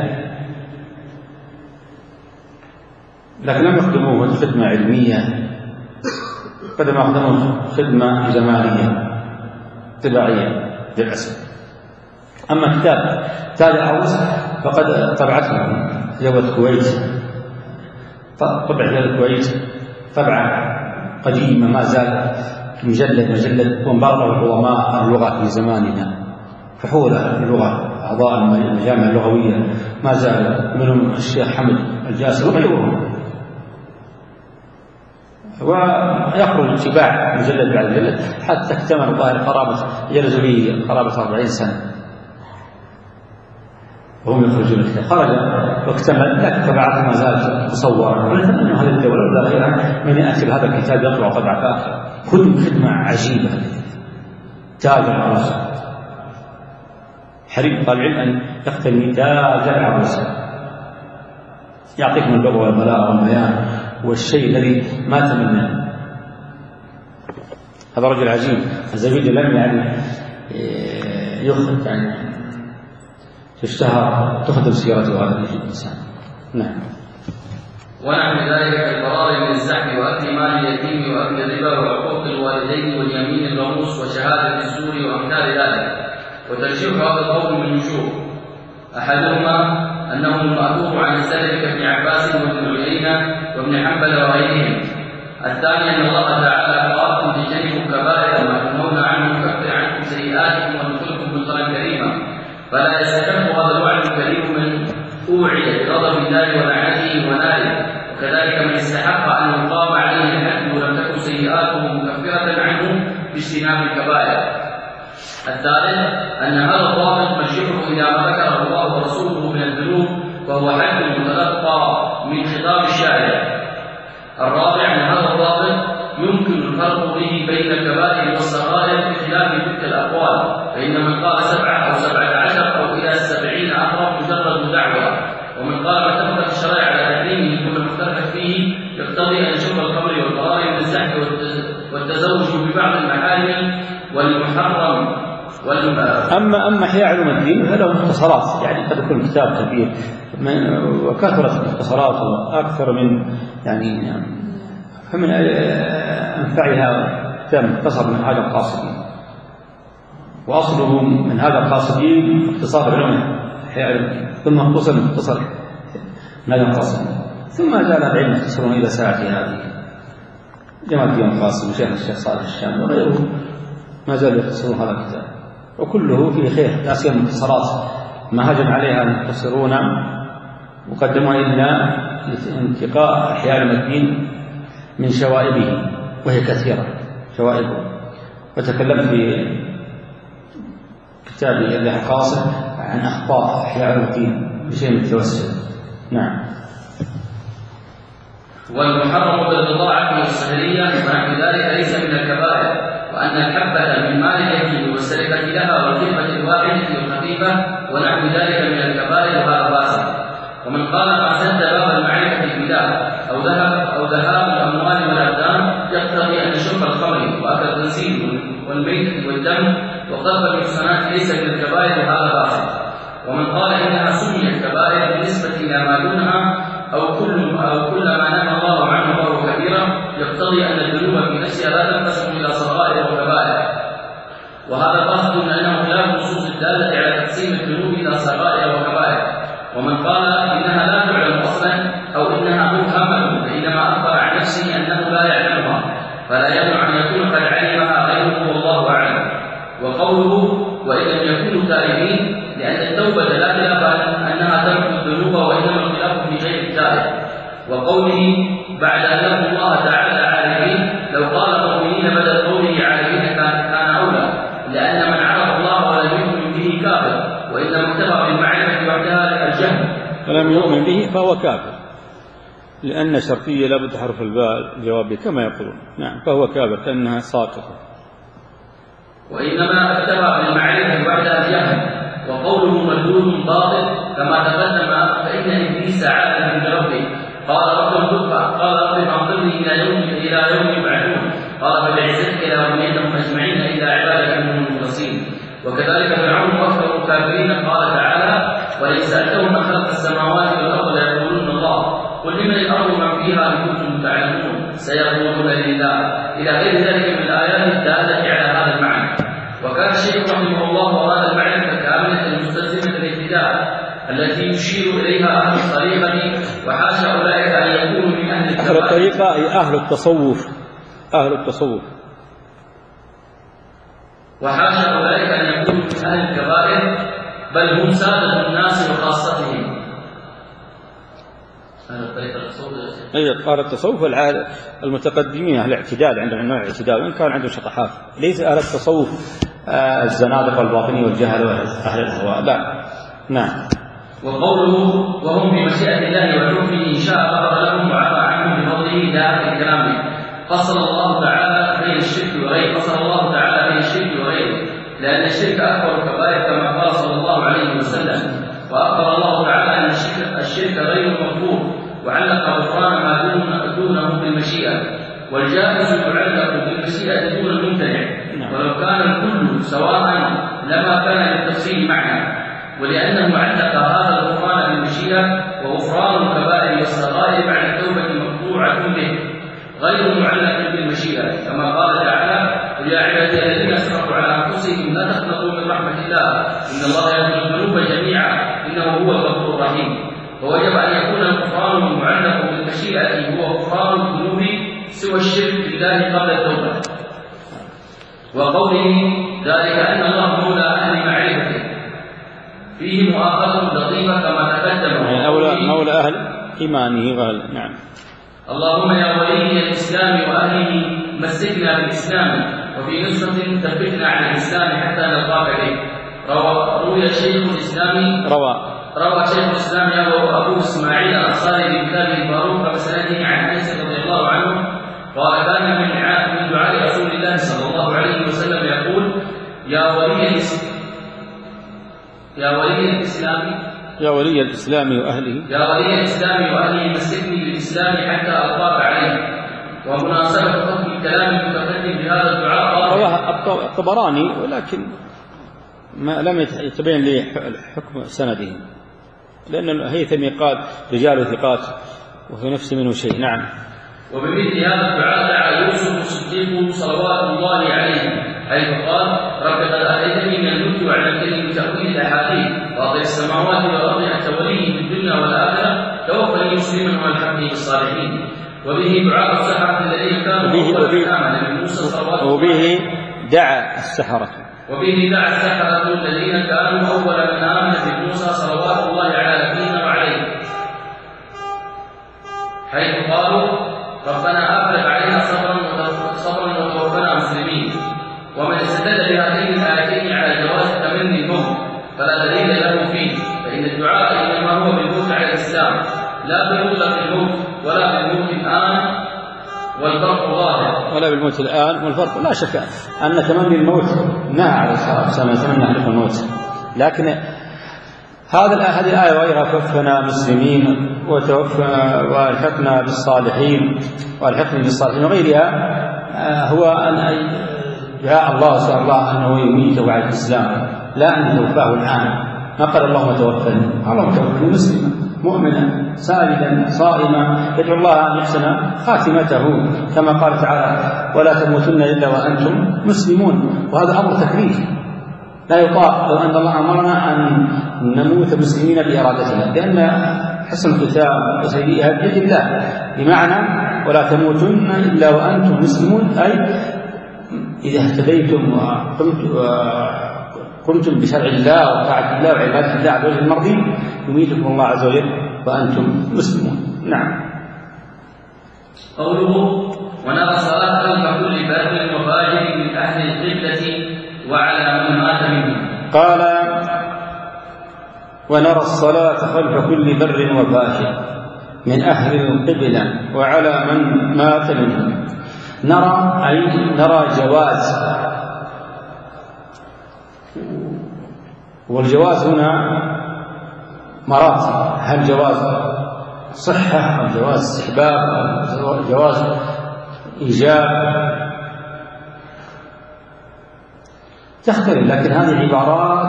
لكن لم يخدموه خدمة علمية، قد ما خدموه خدمة جمالية طباعية للأسف. أما كتاب تاج العروس فقد طبعته دولة الكويت، طبع دولة الكويت طبعة قديمة ما زال مجلد مجلد، وانبرر العظماء اللغة في زماننا فحول اللغة أعضاء المجامع اللغوية ما زال، منهم الشيخ حمد الجاسر وغيرهم، ويخرج اتباع مجلد بعد مجلد حتى اكتمل ظاهر قرابة جلسوا به قرابة أربعين سنة وهم يخرجون الكتاب، خرج واكتمل، لكن طبعته ما زالت مصورة. ونتمنى هذه الدولة ولا غيرها من يأتي بهذا الكتاب يطبع طبعة فاخرة. خدمة خدمة عجيبة تاج العروس، حريق طالب العلم أن يقتني تاج العروس، يعطيكم اللغة والبلاغة والبيان والشيء الذي ما تمنى. هذا رجل عجيب الزبيدي لم يعني يخرج يعني تشتهر تخدم سيرته هذا الإنسان. نعم. ونحو ذلك القرار من الزحف وأكل مال اليتيم وأكل الربا وعقوق الوالدين واليمين الغموس وشهادة الزور وأمثال ذلك. وترشيح هذا القول من وجوه، أحدهما أنه المأثور عن السلف كابن عباس وابن عيينة وابن حنبل وغيرهم. الثاني أن الله تعالى قال تجتنبوا كبائر ما تنهون عنه يكفر عنكم سيئاتكم وندخلكم مدخلا كريما، فلا يستحق هذا الوعد الكريم من أوعي بغضب الله ولعنته وناره، وكذلك من استحق أن يقام عليه الحد ولم تكن سيئاته مكفرة عنه باجتناب الكبائر. الثالث أن هذا الضابط مرجعه إلى ما ذكره الله ورسوله من الذنوب، وهو حد متلقى من خطاب الشارع. الرابع أن هذا الضابط يمكن الفرق به بين الكبائر والصغائر بخلاف تلك الأقوال، فإن من قال سبعة أو سبعة عشر أو إلى السبعين أقرب مجرد دعوة، ومن قال ما اتفقت الشرائع على تحريمه كما مختلف فيه يقتضي أن شرب الخمر والقرار من الزحف والتزوج ببعض المحارم والمحرم. أما أما إحياء علوم الدين فله مختصرات، يعني قد يكون كتاب كبير وكثرت المختصرات وأكثر من يعني فمن أنفعها كتاب مختصر من هذا القاصدين، وأصله من هذا القاصدين اختصار علوم إحياء علوم الدين، ثم اختصر مختصر من هذا القاصدين، ثم جاء العلم يختصرون إلى ساعة هذه جمال الدين القاسم وشيخ الشيخ صالح الشام وغيره ما زالوا يختصرون هذا الكتاب، وكله فيه خير، لا سيما المختصرات ما هجم عليها المفسرون مقدمها إلا لانتقاء إحياء علوم الدين من شوائبه، وهي كثيرة شوائبه. وتكلمت في كتاب الله القاصد عن أخطاء إحياء علوم الدين بشيء من التوسل. نعم. والمحرم بالبضاعة والسهرية ونحو ذلك ليس من الكبائر، وأن الحبة من مال اليتيم والسرقة لها والكلمة الواحدة والخفيفة ونحو ذلك من الكبائر وهذا فاسد. ومن قال ما سد باب المعرفة بالله أو ذهب أو ذهاب الأموال والأبدان يقتضي أن شرب الخمر وأكل الخنزير والميت والدم وقذف المحصنات ليس من الكبائر وهذا فاسد. ومن قال إنها سميت كبائر بالنسبة إلى ما دونها أو كل أو كل ما نهى الله عنه فهو كبيرة، يقتضي أن الذنوب في نفسها لا تنقسم إلى صغائر وكبائر. وهذا قصد أنه خلاف النصوص الدالة على تقسيم الذنوب إلى صغائر وكبائر. ومن قال إنها لا تعلم أصلا أو إنها مبهمة فإنما أخبر عن نفسه أنه لا يعلمها، فلا يمنع أن يكون قد علمها غيره والله أعلم. وقوله وإن لم يكونوا تائبين، لأن التوبة لا خلاف أنها تمحو الذنوب، وإنما الخلاف في غير التائب. وقوله بعد أن لقوا الله تعالى عارفين، لو قال مؤمنين بدل قوله عارفين كان أولى، لأن من عرف الله ولم يؤمن به كافر، وإنما اكتفى بالمعرفة وحدها الجهل ولم يؤمن به فهو كافر، لأن شرطية لابد حرف الباء الجواب كما يقولون. نعم، فهو كافر كأنها ساقطة. وإنما اكتفى بالمعرفة وحدها الجهل. وقوله مردود باطل كما تقدم، فإن إبليس عاد من ربه قال رب انظر قال رب انظرني إلى يوم إلى يوم يبعثون قال فبعزتك لأغوينهم أجمعين إلا عبادك منهم المخلصين. وكذلك فرعون وأكثر الكافرين قال تعالى وإن سألتهم من خلق السماوات والأرض ليقولون الله قل لمن الأرض ومن فيها إن كنتم تعلمون سيقولون لله، إلى غير ذلك من الآيات الدالة على هذا المعنى. وكان الشيخ رحمه الله أراد المعرفة كاملة المستلزمة الاهتداء التي يشير إليها أهل الطريقة، وحاشا أولئك أن يكونوا من أهل أهل الطريقة أي أهل التصوف، أهل التصوف وحاشا أولئك أن يكونوا من أهل الكبائر، بل هم سادة الناس وخاصتهم. أهل الطريقة التصوف أي قال التصوف المتقدمين أهل الاعتدال، عندهم نوع الاعتدال وإن كان عندهم شطحات، ليس أهل التصوف الزنادقة والباطنية والجهل وأهل الأهواء، لا. نعم. وقوله وهم بمشيئة الله وحكمه إن شاء غفر لهم وعفى عنهم بفضله داخل كلامه. فصل الله تعالى بين الشرك وغيره فصل الله تعالى بين الشرك وغيره لأن الشرك أكبر الكبائر كما قال صلى الله عليه وسلم. وأخبر الله تعالى أن الشرك, الشرك غير مغفور، وعلق غفران ما دونه بالمشيئة، والجائز يعلق بالمشيئة دون الممتنع، ولو كان الكل سواء لما كان للتفصيل معنى. ولأنه علق هذا الغفران بالمشيئة، وغفران الكبائر والصغائر بعد التوبة مقطوعة به غير معلق بالمشيئة، كما قال تعالى قل يا عبادي الذين اسرفوا على أنفسهم لا تقنطوا من رحمة الله إن الله يغفر الذنوب جميعا إنه هو الغفور الرحيم. ووجب أن يكون الغفران المعلق بالمشيئة هو غفران الذنوب سوى الشرك بالله قبل التوبة. وقوله ذلك أن الله مولى أهل معرفته فيه مؤاخذة لطيفة كما تقدم. مولى مولى أهل إيمانه وأهل. نعم. اللهم يا ولي الإسلام وأهله مسكنا بالإسلام، وفي نسخة ثبتنا على الإسلام حتى نلقاك به. روى روي شيخ الإسلام روى روى شيخ الإسلام أبو إسماعيل الأنصاري بكتابه الفاروق بسنده عن أنس رضي الله عنه قال كان من من دعاء رسول الله صلى الله عليه وسلم يقول يا ولي الإسلام يا ولي الإسلام يا ولي الإسلام وأهله يا ولي الإسلام وأهله مسكني بالإسلام حتى ألقاك عليه. ومناسبة حكم الكلام المتقدم بهذا الدعاء رواه الطبراني، ولكن ما لم يتبين لي حكم سنده، لأن الهيثمي قال رجال ثقات وفي نفس منه شيء. نعم. وبمثل هذا الدعاء دعا يوسف الصديق صلوات الله عليه حيث قال رب قد آتيتني من الملك وعلمتني من تأويل الأحاديث فاطر السماوات والأرض أنت ولي في الدنيا والآخرة توفني مسلما والحقني بالصالحين. وبه دعاء السحرة الذين كانوا أول آمن من موسى صلوات الله وبه دعا السحرة وبه دعا السحرة الذين كانوا أول من آمن من موسى صلوات الله على نبينا وعليه حيث قالوا ربنا أفرغ علينا صبرا صبرا وتوفنا مسلمين. ومن استدل بهاتين الآيتين على جواز تمني الموت فلا دليل له فيه، فإن الدعاء إنما هو بالموت على الإسلام لا بمطلق الموت ولا بالموت الآن، والفرق ظاهر. ولا بالموت الآن والفرق لا شك أن تمني الموت نهى عليه الصلاة والسلام يتمنى أهلكم الموت، لكن هذا هذه الآية وغيرها توفنا مسلمين وتوفنا والحقنا بالصالحين والحقنا بالصالحين وغيرها هو أن دعاء الله سبحانه الله أنه يميته على الإسلام لا أن توفاه الآن. ما قال اللهم توفني، اللهم توفني مسلما مؤمنا ساجدا صائما يدعو الله أن يحسن خاتمته، كما قال تعالى: ولا تموتن إلا وأنتم مسلمون. وهذا أمر تكليف لا يطاق، لو أن الله أمرنا أن نموت مسلمين بإرادتنا، لأن حسن الختام وسيئها بيد الله، بمعنى ولا تموتن إلا وأنتم مسلمون، أي إذا اهتديتم وقمتم بشرع الله وطاعة الله وعبادة الله على وجه المرضي يميتكم الله عز وجل وأنتم مسلمون. نعم. قوله: ونرى الصلاة خلف كل بر وفاجر من أهل القبلة وعلى من مات منهم. قال: ونرى الصلاة خلف كل بر وفاجر من أهل القبلة وعلى من مات منهم. نرى أي نرى جواز، والجواز هنا مراتب: هل جواز صحة أو جواز استحباب أو جواز إيجاب، تختلف. لكن هذه عبارات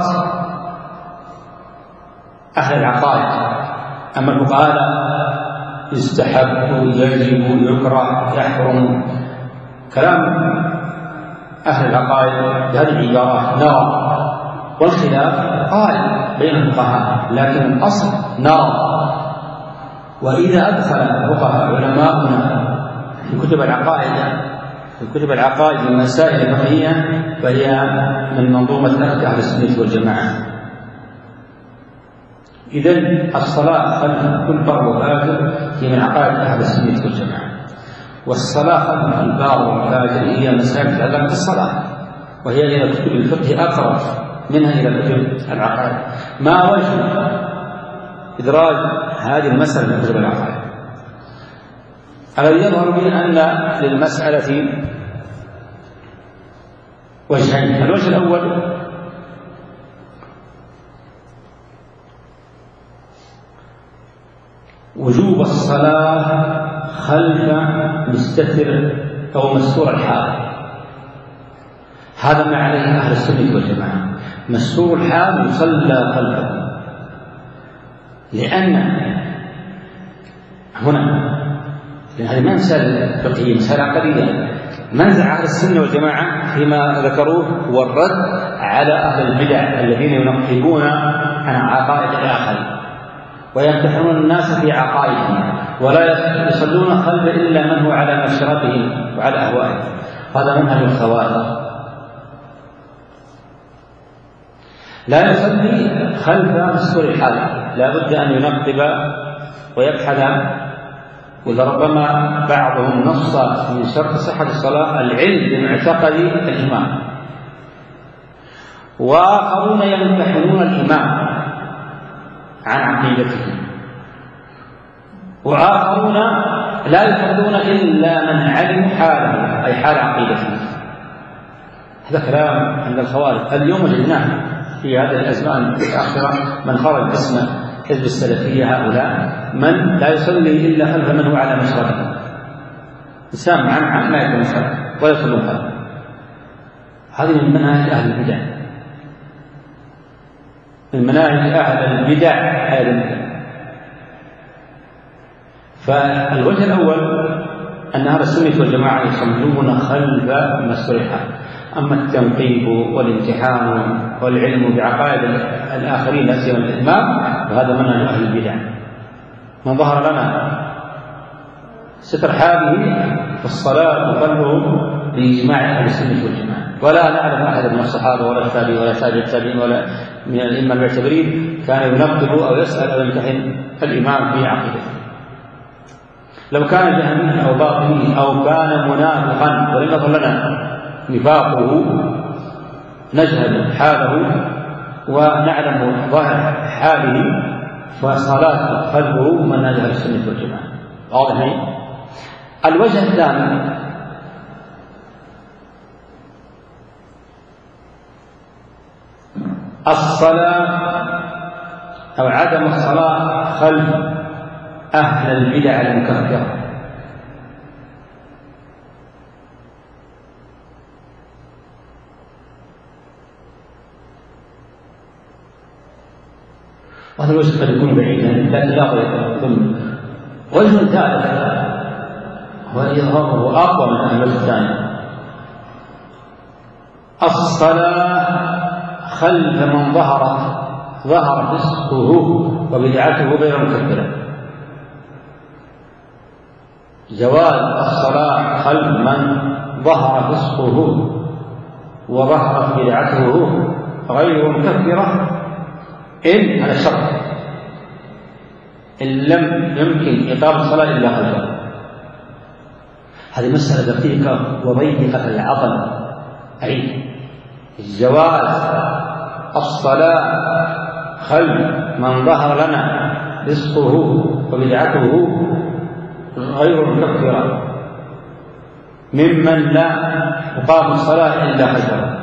أهل العقائد. أما الفقهاء يستحب يجب يكره يحرم، كلام أهل العقائد بهذه العبارات نرى، والخلاف قائم بين الفقهاء، لكن الأصل نرى. وإذا أدخل الفقهاء علماؤنا في كتب العقائد في كتب العقائد المسائل الفقهية فهي من منظومة أهل السنة والجماعة. إذن الصلاة خلف كل بر وفاجر هي من عقائد أهل السنة والجماعة، والصلاة خلف البار والفاجر هي مسائل تتعلق بالصلاة، وهي إلى كتب الفقه أقرب منها إلى كتب العقائد. ما وجه إدراج هذه المسألة في كتب العقائد؟ الذي يظهر به أن للمسألة وجهين. الوجه الأول وجوب الصلاة خلف مستتر أو مستور الحال، هذا ما عليه أهل السنة والجماعة. مستور الحال يصلى خلفه، لأن هنا لأن هذه ما مسألة فقهية، مسألة عقدية. منزع أهل السنة والجماعة فيما ذكروه هو الرد على أهل البدع الذين ينقبون عن عقائد الآخرين ويمتحنون الناس في عقائدهم، ولا يصلون خلف إلا من هو على مشربهم وعلى أهوائهم. هذا منهج الخوارج، لا يصلي خلف مستور الحال، لا بد أن ينقب ويبحث. ولربما بعضهم نص من شرط صحة الصلاة العلم بمعتقد الإمام، وآخرون يمتحنون الإمام عن عقيدته، وآخرون لا يفردون إلا من علم حاله أي حال عقيدته. هذا كلام عند الخوارج. اليوم وجدناه في هذه الأزمان الأخيرة من خرج اسم حزب السلفية، هؤلاء من لا يصلي إلا خلف من هو على مشربه، إنسان عن عن ما يكون مشرب ولا يصلون خلفه. هذه من مناهج أهل البدع، من مناهج أهل البدع أهل البدع. فالوجه الأول أن أهل السنة والجماعة يصلون خلف مستور الحال. أما التنقيب والامتحان والعلم بعقائد الآخرين لا سيما الإمام فهذا منهج أهل البدع. من ظهر لنا ستر حاله في الصلاة وقلبه بإجماع أهل السنة والجماعة، ولا نعلم أحد من الصحابة ولا التابعين ولا تابع التابعين ولا من الأئمة المعتبرين كان ينقب أو يسأل أو يمتحن الإمام في عقيدته. لو كان جهمي أو باطني أو كان منافقا ولم يظهر لنا نفاقه نجهل حاله ونعلم ظاهر حاله فصلاة خلفه منهج أهل السنة والجماعة. واضح؟ الوجه الثاني الصلاة أو عدم الصلاة خلف أهل البدع المكفرة. وهذا الوجه قد يكون بعيدا لكن لا يظن. وجه ثالث هو إظهاره أقوى من الوجه الثاني: الصلاة خلف من ظهر ظهر فسقه وبدعته غير مكفرة. جواز الصلاة خلف من ظهر فسقه وظهرت بدعته غير مكفرة إن على الشرط إن لم يمكن إقامة الصلاة إلا خلفه. هذه مسألة دقيقة وضيقة العقل. أي جواز الصلاة خلف من ظهر لنا فسقه وبدعته غير مكفرة ممن لا تقام الصلاة إلا خلفه.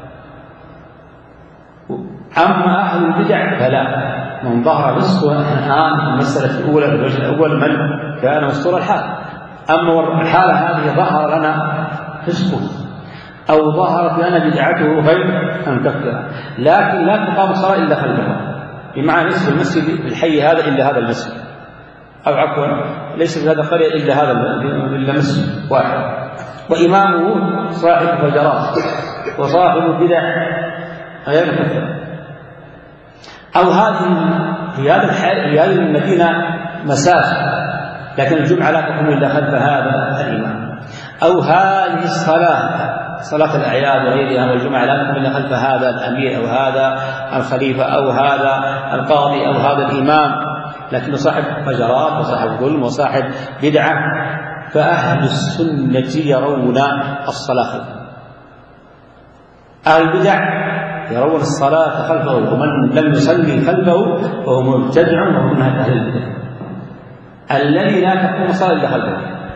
أما أهل البدع فلا، من ظهر فسقه الآن المسألة الأولى في الوجه الأول من كان مستور الحال. أما الحالة هذه ظهر لنا فسقه أو ظهرت لنا بدعته غير مكفرة، لكن لا تقام الصلاة إلا خلفه، بمعنى ليس في المسجد الحي هذا إلا هذا المسجد، أو عفوا ليس في هذا القرية إلا هذا إلا مسجد واحد، وإمامه صاحب فجرات وصاحب بدع غير مكفرة. أو هذه في هذا في هذه المدينة مساجد لكن الجمعة لا تقوم إلا خلف هذا الإمام. أو هذه الصلاة صلاة الأعياد وغيرها والجمعة لا تقوم إلا خلف هذا الأمير أو هذا الخليفة أو هذا القاضي أو هذا الإمام، لكن صاحب فجرات وصاحب ظلم وصاحب بدعة. فأهل السنة يرون الصلاة خلفه، أهل البدع يرون الصلاة خلفه، ومن لم يصلي خلفه فهو مبتدع وهو من أهل البدع الذي لا تقوم الصلاة إلا خلفه.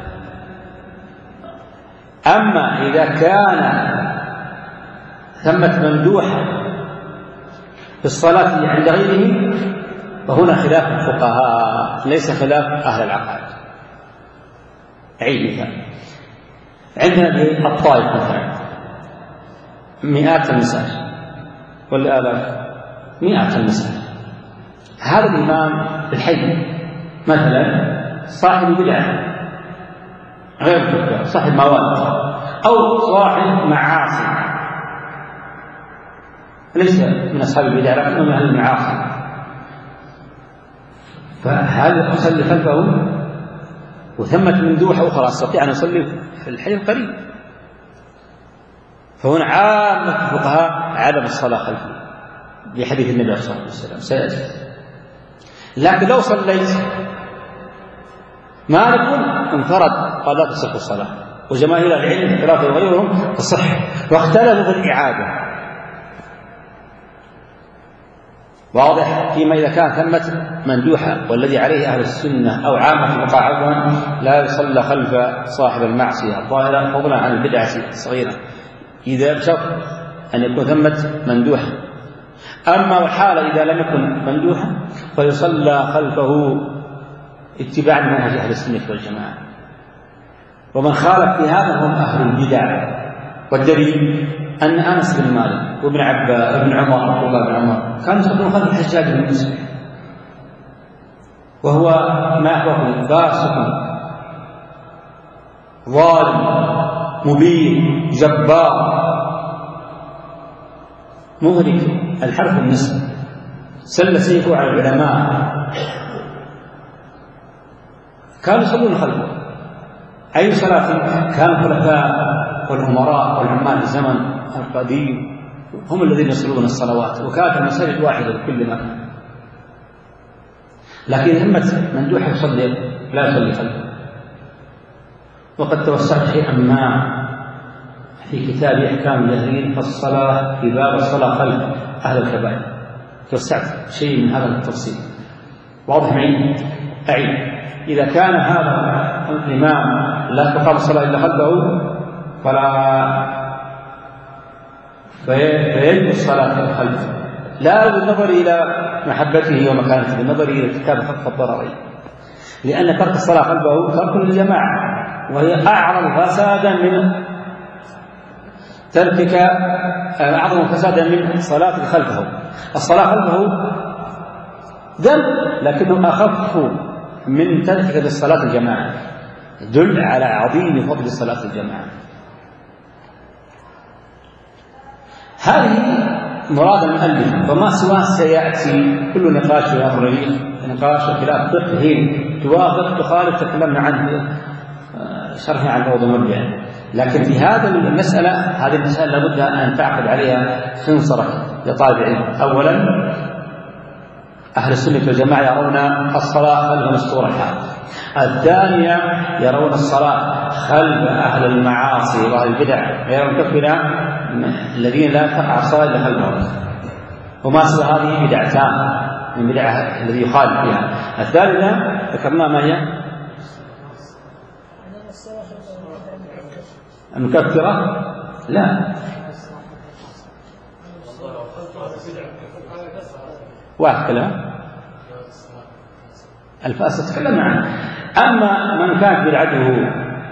أما إذا كان ثمة ممدوحة في الصلاة عند غيره فهنا خلاف الفقهاء ليس خلاف أهل العقائد. عيد مثال: عندنا في الطائف مثلا مئات المساجد ولا آلاف مئات المساجد، هذا الإمام الحي مثلا صاحب بدعة غير مكفر، صاحب مواد أو صاحب معاصي، ليس من أصحاب البدع لكنه من أهل المعاصي، فهذا أصلي خلفه وثمة مندوحة أخرى أستطيع أن أصلي في الحي القريب. فهنا عامة الفقهاء عدم الصلاة خلفه بحديث النبي صلى الله عليه وسلم سيأتي. لكن لو صليت ما نقول انفرد قال لا تصح الصلاة، وجماهير العلم ثلاثة وغيرهم تصح، واختلفوا في الإعادة. واضح؟ فيما إذا كان ثمة مندوحة والذي عليه أهل السنة أو عامة الفقهاء عفوا لا يصلى خلف صاحب المعصية الظاهرة فضلا عن البدعة الصغيرة إذا بشرط أن يكون ثمة مندوحة. أما الحالة إذا لم يكن مندوحة فيصلى خلفه اتباعا لمنهج أهل السنة والجماعة. ومن خالف في هذا هم أهل البدع. والدليل أن أنس بن مالك وابن عباس وابن عمر عبد الله بن عمر كانوا يصلون خلف الحجاج بن مسلم، وهو ما هو فاسق ظالم مبين جبار مهلك الحرف النسب، سل سيفه على العلماء، كانوا يصلون خلفه. أي صلاة كان الخلفاء والأمراء والعمال في الزمن القديم هم الذين يصلون الصلوات، وكانت المساجد واحدة لكل مكان، لكن همة مندوحة يصلي لا يصلي خلفه. وقد توسعت شيئا ما في كتاب أحكام الجاهلين فالصلاة في باب الصلاة خلف أهل الكبائر، توسعت شيء من هذا التفصيل. واضح معي؟ أعيد: إذا كان هذا الإمام لا تقام الصلاة إلا خلفه فلا فيجب الصلاة خلفه، لا بالنظر إلى محبته ومكانته، بالنظر إلى ارتكاب خف الضررين، لأن ترك الصلاة خلفه ترك للجماعة، وهي أعظم فسادا من تركك أعظم فسادا من صلاة خلفه. الصلاة خلفه ذنب لكنه أخف من ترك للصلاة الجماعة، يدل على عظيم فضل صلاة الجماعة. هذه مراد المؤلف، وما سواه سيأتي كل نقاش في هذا الربيع نقاش وخلاف فقهي توافق تخالف تكلمنا عنه شرحنا عن موضوع مرجع. لكن في هذا المسألة هذه المسألة لابد أن تعقد عليها خنصرة لطالب العلم. أولا أهل السنة والجماعة يرون الصلاة خلف مستور الحال. الثانية يرون الصلاة خلف أهل المعاصي وأهل البدع غير مكفرة الذين لا تقع الصلاة إلا خلفهم، وما سوى هذه بدعتان من بدع الذي يخالف فيها. الثالثة ذكرنا ما هي المكفرة؟ لا، واحد كلام الفاسد تكلمنا عنه. أما من كانت بدعته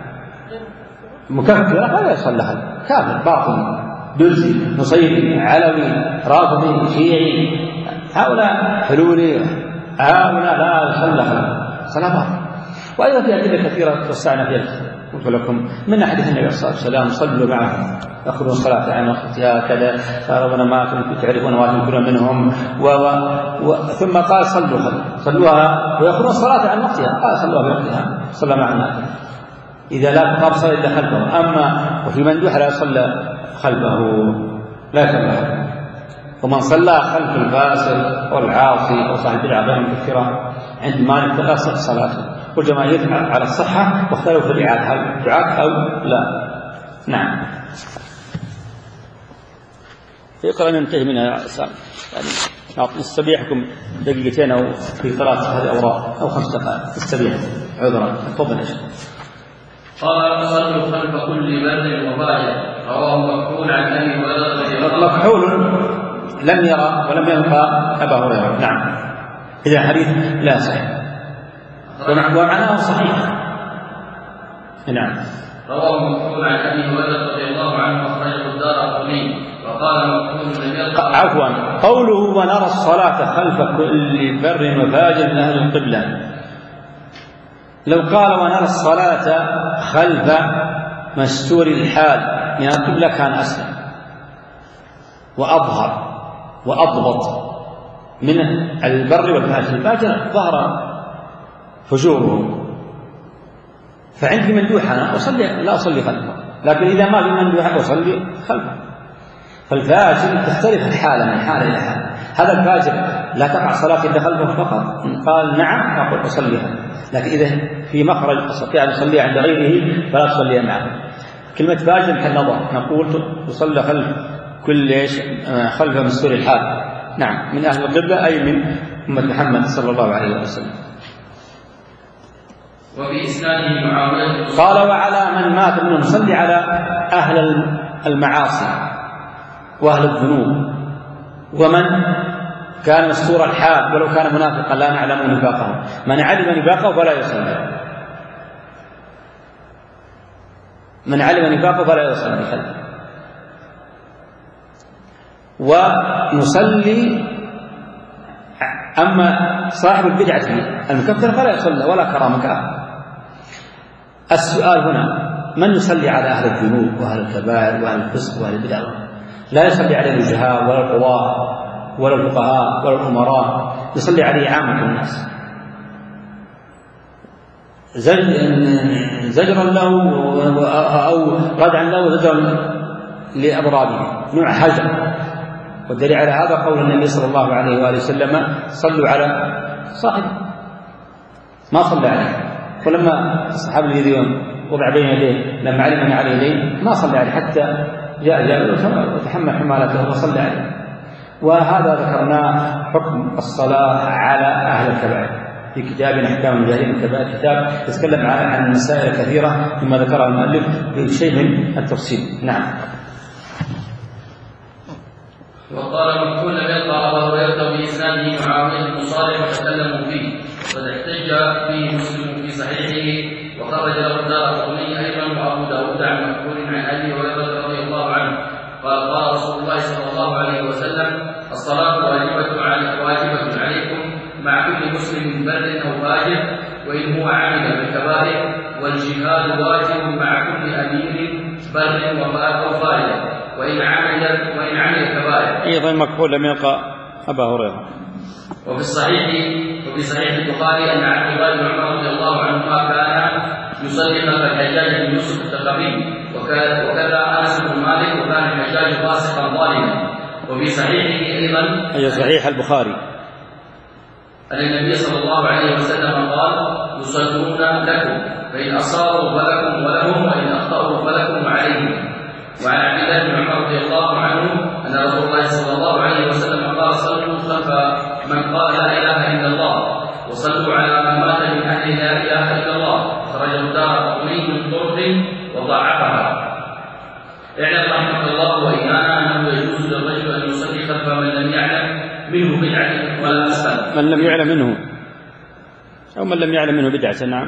مكفرة فلا يصلى، كافر باطل دزي نصيري علوي رافضي شيعي، هؤلاء حلولي، هؤلاء لا يصلى صلاة باطل. وأيضا في أدلة كثيرة توسعنا فيها قلت لكم من حديث النبي صلى الله عليه وسلم صلوا معهم يأخذون الصلاة عن وقتها كذا فربنا ما كنتم تعرفون ما تنكرون منهم و... و... ثم قال صلوا خلف صلوها ويأخذون الصلاة عن وقتها، قال صلوها بوقتها صلى معنا إذا لا تقام صلى إلا خلفه. أما وفي مندوح لا يصلى خلفه لا يصلى، ومن صلى خلف الفاسق والعاصي أو صاحب البدعة غير مكفرة عند مالك تقصر صلاته. والجماهير على الصحة واختلفوا في الإعادة هل تعاد أو لا. نعم يقرأ ننتهي منها يعني نستبيحكم دقيقتين أو في ثلاث هذه الأوراق أو خمس دقائق نستبيح عذرا. تفضل يا شيخ. قال صلوا خلف كل بر وفاجر رواه مكحول عن أبي هريرة. مكحول لم يرى ولم يلقى أبا هريرة. نعم إذا حديث لا صحيح ومعناه صحيح. نعم رواه مكحول عن أبي هريرة رضي الله عنه أخرجه الدارقطني وقال مكحول عفوا قوله ونرى الصلاة خلف كل بر وفاجر من أهل القبلة، لو قال ونرى الصلاة خلف مستور الحال من القبلة كان أسلم وأظهر وأضبط من البر والفاجر. الفاجر ظهر فجوره، فعندي مندوح أنا أصلي لا أصلي خلفه، لكن إذا ما في مندوح أصلي خلفه. فالفاجر تختلف الحالة من حالة إلى حالة. هذا الفاجر لا تقع صلاة إلا خلفه فقط، قال نعم أقول أصليها، لكن إذا في مخرج أستطيع أن أصلي عند غيره فلا تصلي معه. كلمة فاجر محل نظر، نقول تصلى خلف كل إيش خلف مستور الحال. نعم من أهل القبلة أي من أمة محمد صلى الله عليه وسلم. وفي إسناده معاوية قال وعلى من مات منهم صلي على أهل المعاصي وأهل الذنوب ومن كان مستور الحال ولو كان منافقا لا نعلم نفاقه، من علم نفاقه فلا يصلي، من علم نفاقه فلا يصلي خلفه. ونصلي أما صاحب البدعة المكفر فلا يصلي ولا كرامك. السؤال هنا من يصلي على أهل الذنوب وأهل الكبائر وأهل الفسق وأهل البدع؟ لا يصلي عليه الجهال ولا القضاة ولا الفقهاء ولا الأمراء، يصلي عليه عامة الناس زجرا له أو ردعا له وزجرا لأضرابه، نوع هجر. والدليل على هذا قول النبي صلى الله عليه وآله وسلم صلوا على صاحبه، ما صلى عليه. ولما الصحابي الذي وضع بين يديه لما علم أن على يديه ما صلى عليه حتى جاء جابر وتحمل حمالته وصلى عليه. وهذا ذكرناه حكم الصلاة على أهل الكبائر في كتاب أحكام الجاهلية الكبائر، كتاب يتكلم عن مسائل كثيرة مما ذكرها المؤلف بشيء من التفصيل. نعم. وقال مكحول لم يلقى أبا هريرة بإسناده معاوية بن صالح وتكلموا فيه، وقد احتج فيه مسلم في صحيحه وخرج له الدارقطني أيضا وأبو داود عن مكحول عن أبي هريرة رضي الله عنه قال قال رسول الله صلى الله عليه وسلم الصلاة واجبة عليكم مع وإن هو عمل بالكبائر، والجهاد واجب مع كل أمير بر أو فاجر وإن عمل وإن عمل الكبائر. أيضا مكحول لم يلقى أبا هريرة. وفي الصحيح وفي صحيح البخاري أن عبد الله بن عمر رضي الله عنهما كان يصلي خلف الحجاج بن يوسف الثقفي، وكذا أنس بن مالك، وكان الحجاج فاسقا ظالما. وفي صحيحه أيضا أي صحيح البخاري أن النبي صلى الله عليه وسلم قال: يصلون لكم فإن أصابوا فلكم ولهم، وإن أخطأوا فلكم وعليهم. وعن عبد الله بن عمر رضي الله عنه أن رسول الله صلى الله عليه وسلم قال: صلوا خلف من قال لا إله إلا الله، وصلوا على من مات من أهل لا إله إلا الله. خرجه الدارقطني من طرق وضعفها. اعلم رحمه الله وإيانا أنه يجوز للرجل أن يصلي خلف من لم يعلم منه بدعة ولا أسفل. من لم يعلم منه أو من لم يعلم منه بدعة. نعم.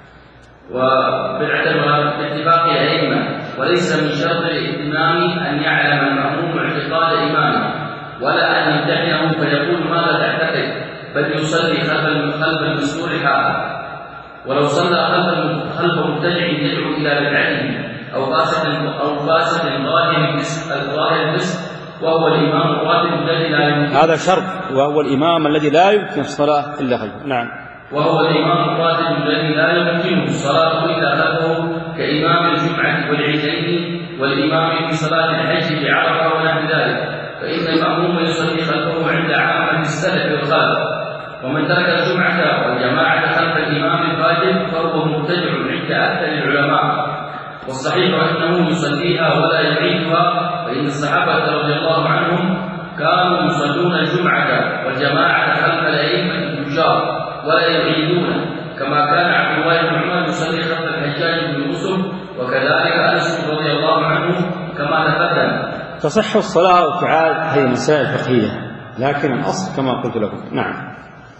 وبدعة باتفاق الأئمة، وليس من شرط الإمام أن يعلم المأموم اعتقاد إمامه ولا أن يمتحنه فيقول ماذا تعتقد، بل يصلي خلف خلف المسؤول حاله. ولو صلى خلف خلف مبتدع يدعو إلى بدعته أو فاسد أو فاسد ظاهر الظاهر الفسق وهو الإمام الراتب الذي لا يمكن، هذا شرط، وهو الإمام الذي لا يمكن الصلاة إلا خلفه. نعم. وهو الإمام الراتب الذي لا يمكنه الصلاة إلا خلفه، كإمام الجمعة والعيدين والإمام في صلاة الحج بعرفة ونحو ذلك، فإن المأموم يصلي خلفه عند عامة السلف والخلف. ومن ترك الجمعة والجماعة خلف الإمام الفاجر فهو مبتدع عند أكثر العلماء، والصحيح أنه يصليها ولا يعيدها، فإن الصحابة رضي الله عنهم كانوا يصلون الجمعة والجماعة خلف الأئمة الفجار ولا يعيدون، كما كان عبد الله بن عمر يصلي خلف الحجاج بن يوسف، وكذلك أنس رضي الله عنه كما تقدم. تصح الصلاة وتعاد هذه مسائل فقهية، لكن الأصل كما قلت لكم. نعم.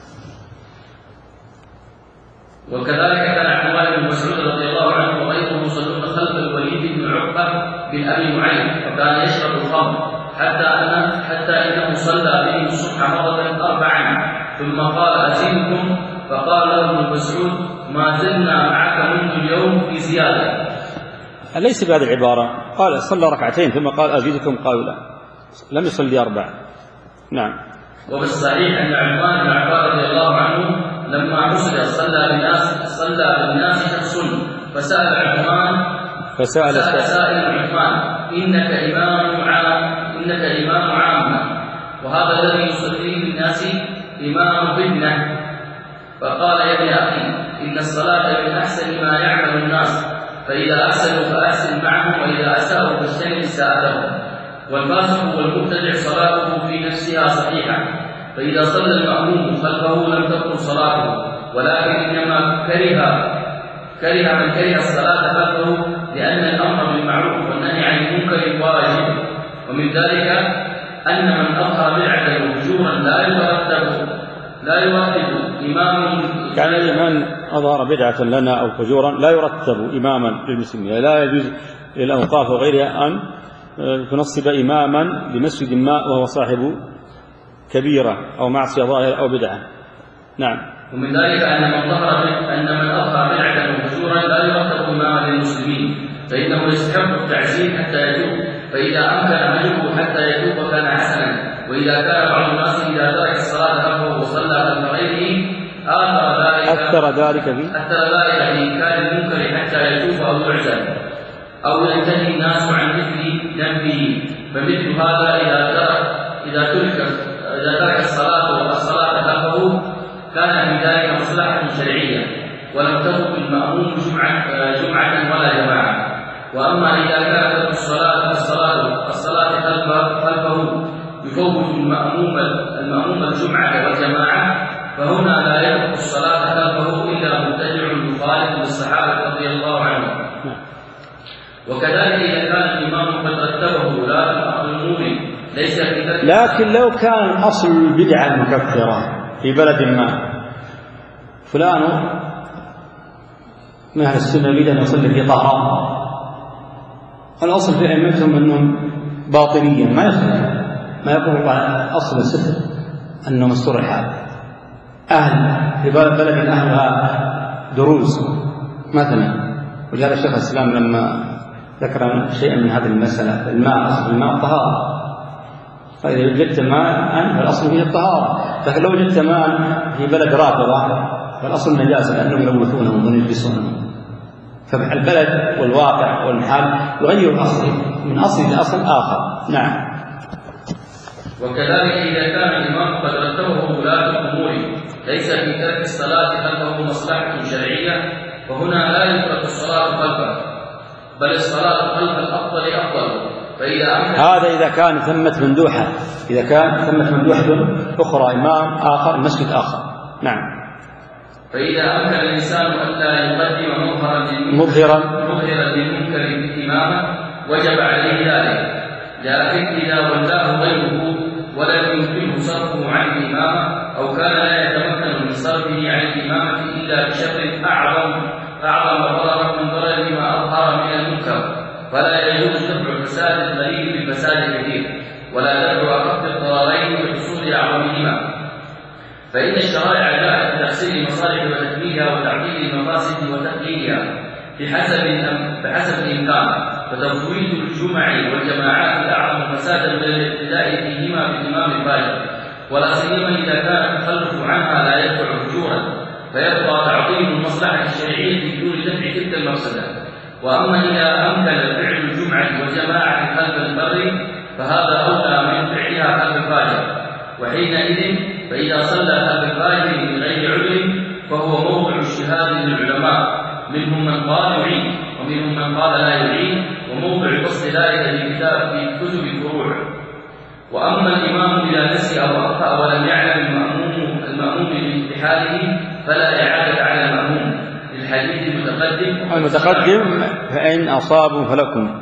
وكذلك كان عبد الله بن مسعود رضي الله عنه وغيره يصلون خلف الوليد بن عقبة بن أبي معين، وكان يشرب الخمر حتى أن حتى إنه صلى بهم الصبح مرة أربعا، ثم قال: أزيدكم؟ فقال له ابن مسعود: ما زلنا معك منذ اليوم في زيادة. ليس بهذه العبارة، قال صلى ركعتين ثم قال: أزيدكم؟ قالوا لا، لم يصلي أربع. نعم. وبالصحيح أن عثمان بن عفان رضي الله عنه لما حسد صلى بالناس صلى بالناس شخص، فسأل عثمان فسأل سائل عثمان: إنك إمام عام إنك إمام عامة، وهذا الذي يصلي بالناس إمام فتنة. فقال: يا ابن أخي، إن الصلاة من أحسن ما يعمل الناس، فإذا أحسنوا فأحسن معهم، وإذا أساءوا فاجتنب إساءتهم. والفاسق والمبتدع صلاته في نفسها صحيحة، فإذا صلى المأموم خلفه لم تكن صلاته، ولكن إنما كره كره من كره الصلاة خلفه، لأن الأمر بالمعروف والنهي عن المنكر واجب. ومن ذلك أن من أظهر بدعة وفجورا لا يرتب لا يرتب إمام، يعني من أظهر بدعة لنا أو فجورا لا يرتب إماما للمسلمين، لا يجوز للأوقاف وغيرها أن تنصب إماما لمسجد ما وهو صاحب كبيرة أو معصية ظاهرة أو بدعة. نعم. ومن ذلك أن من ظهر أن من أظهر بدعة وفجورا لا يرتب إماما للمسلمين، فإنه يستحق التعزير حتى يتوب، فإذا أمكن عجبه حتى يتوب كان حسنا. وإذا كان بعض الناس إذا ترك الصلاة خلفه وصلى خلف غيره آثر ذلك أثر ذلك في أثر ذلك في إنكار المنكر حتى يتوب أو يعزل أو ينتهي الناس عن مثل ذنبه. فمثل هذا إذا ترك إذا ترك إذا ترك الصلاة والصلاة خلفه كان في ذلك مصلحة شرعية، ولم تكن المأموم جمعة جمعة ولا جماعة. وأما إذا كانت الصلاة الصلاة الصلاة خلفه يفوت المأموم المأموم الجمعة والجماعة، فهنا لا يترك الصلاة خلفه إلا مبتدع مخالف للصحابة رضي الله عنهم. وكذلك إذا كان الإمام قد رتبه ولاة الأمور ليس في ذلك. لكن لو كان أصل البدعة المكفرة في بلد ما، فلان من أهل السنة يريد أن يصلي في طهران، الأصل في أئمتهم أنهم باطنيا ما يصلي، ما يقول أصل السفر أنه مستور الحال. أهل في بلد أهلها دروس مثلا. ولهذا شيخ الإسلام لما ذكر شيئا من هذه المسألة، الماء أصل الماء طهارة، فإذا وجدت ماء فالأصل فيه الطهارة، لكن لو وجدت ماء في بلد رافضة فالأصل النجاسة لأنهم يلوثونهم وينجسونهم. فالبلد والواقع والمحال يغير الأصل من أصل إلى أصل آخر. نعم. وكذلك إذا كان الإمام قد رتبه ولاة الأمور ليس في ترك الصلاة خلفه مصلحة شرعية، فهنا لا يترك الصلاة خلفه، بل الصلاة خلف الأفضل أفضل. فإذا أمكن هذا إذا كان ثمة مندوحة، إذا كان ثمة مندوحة أخرى، إمام آخر مسجد آخر. نعم. فإذا أمكن الإنسان ألا يقدم مظهرا مظهرا مظهرا للمنكر بالإمامة وجب عليه ذلك، لكن إذا ولاه غيره ولم يمكنه صرفه عن الإمامة أو كان لا يتمكن من صرفه عن الإمامة إلا بشر أعظم أعظم ضررا من ضرر ما أظهر من المنكر، فلا يجوز دفع الفساد القليل بالفساد الكثير، ولا دفع أخف الضررين بحصول أعظمهما. فإن الشرائع جاءت بتحصيل المصالح وتكميلها وتعطيل المفاسد وتقليلها بحسب بحسب الإمكان، فتفويت الجمع والجماعات أعظم فسادا من الابتداء فيهما بالإمام الفاجر، ولا سيما إذا كان التخلف عنها لا يدفع فجورا، فيبقى تعظيم المصلحة الشرعية بدون دفع تلك المفسدة. وأما إذا أمكن فعل الجمعة والجماعة خلف البر فهذا أولى من فعلها خلف الفاجر، وحينئذ فإذا صلى خلف الفاجر من غير عذر فهو موضع اجتهاد للعلماء، منهم من قال يعيد ومنهم من قال لا يعيد، وموضع فصل ذلك في كتاب في كتب الفروع. وأما الإمام إذا نسي أو أخطأ ولم يعلم المأموم المأموم باجتهاده فلا إعادة على المأموم للحديث المتقدم المتقدم فإن أصابوا فلكم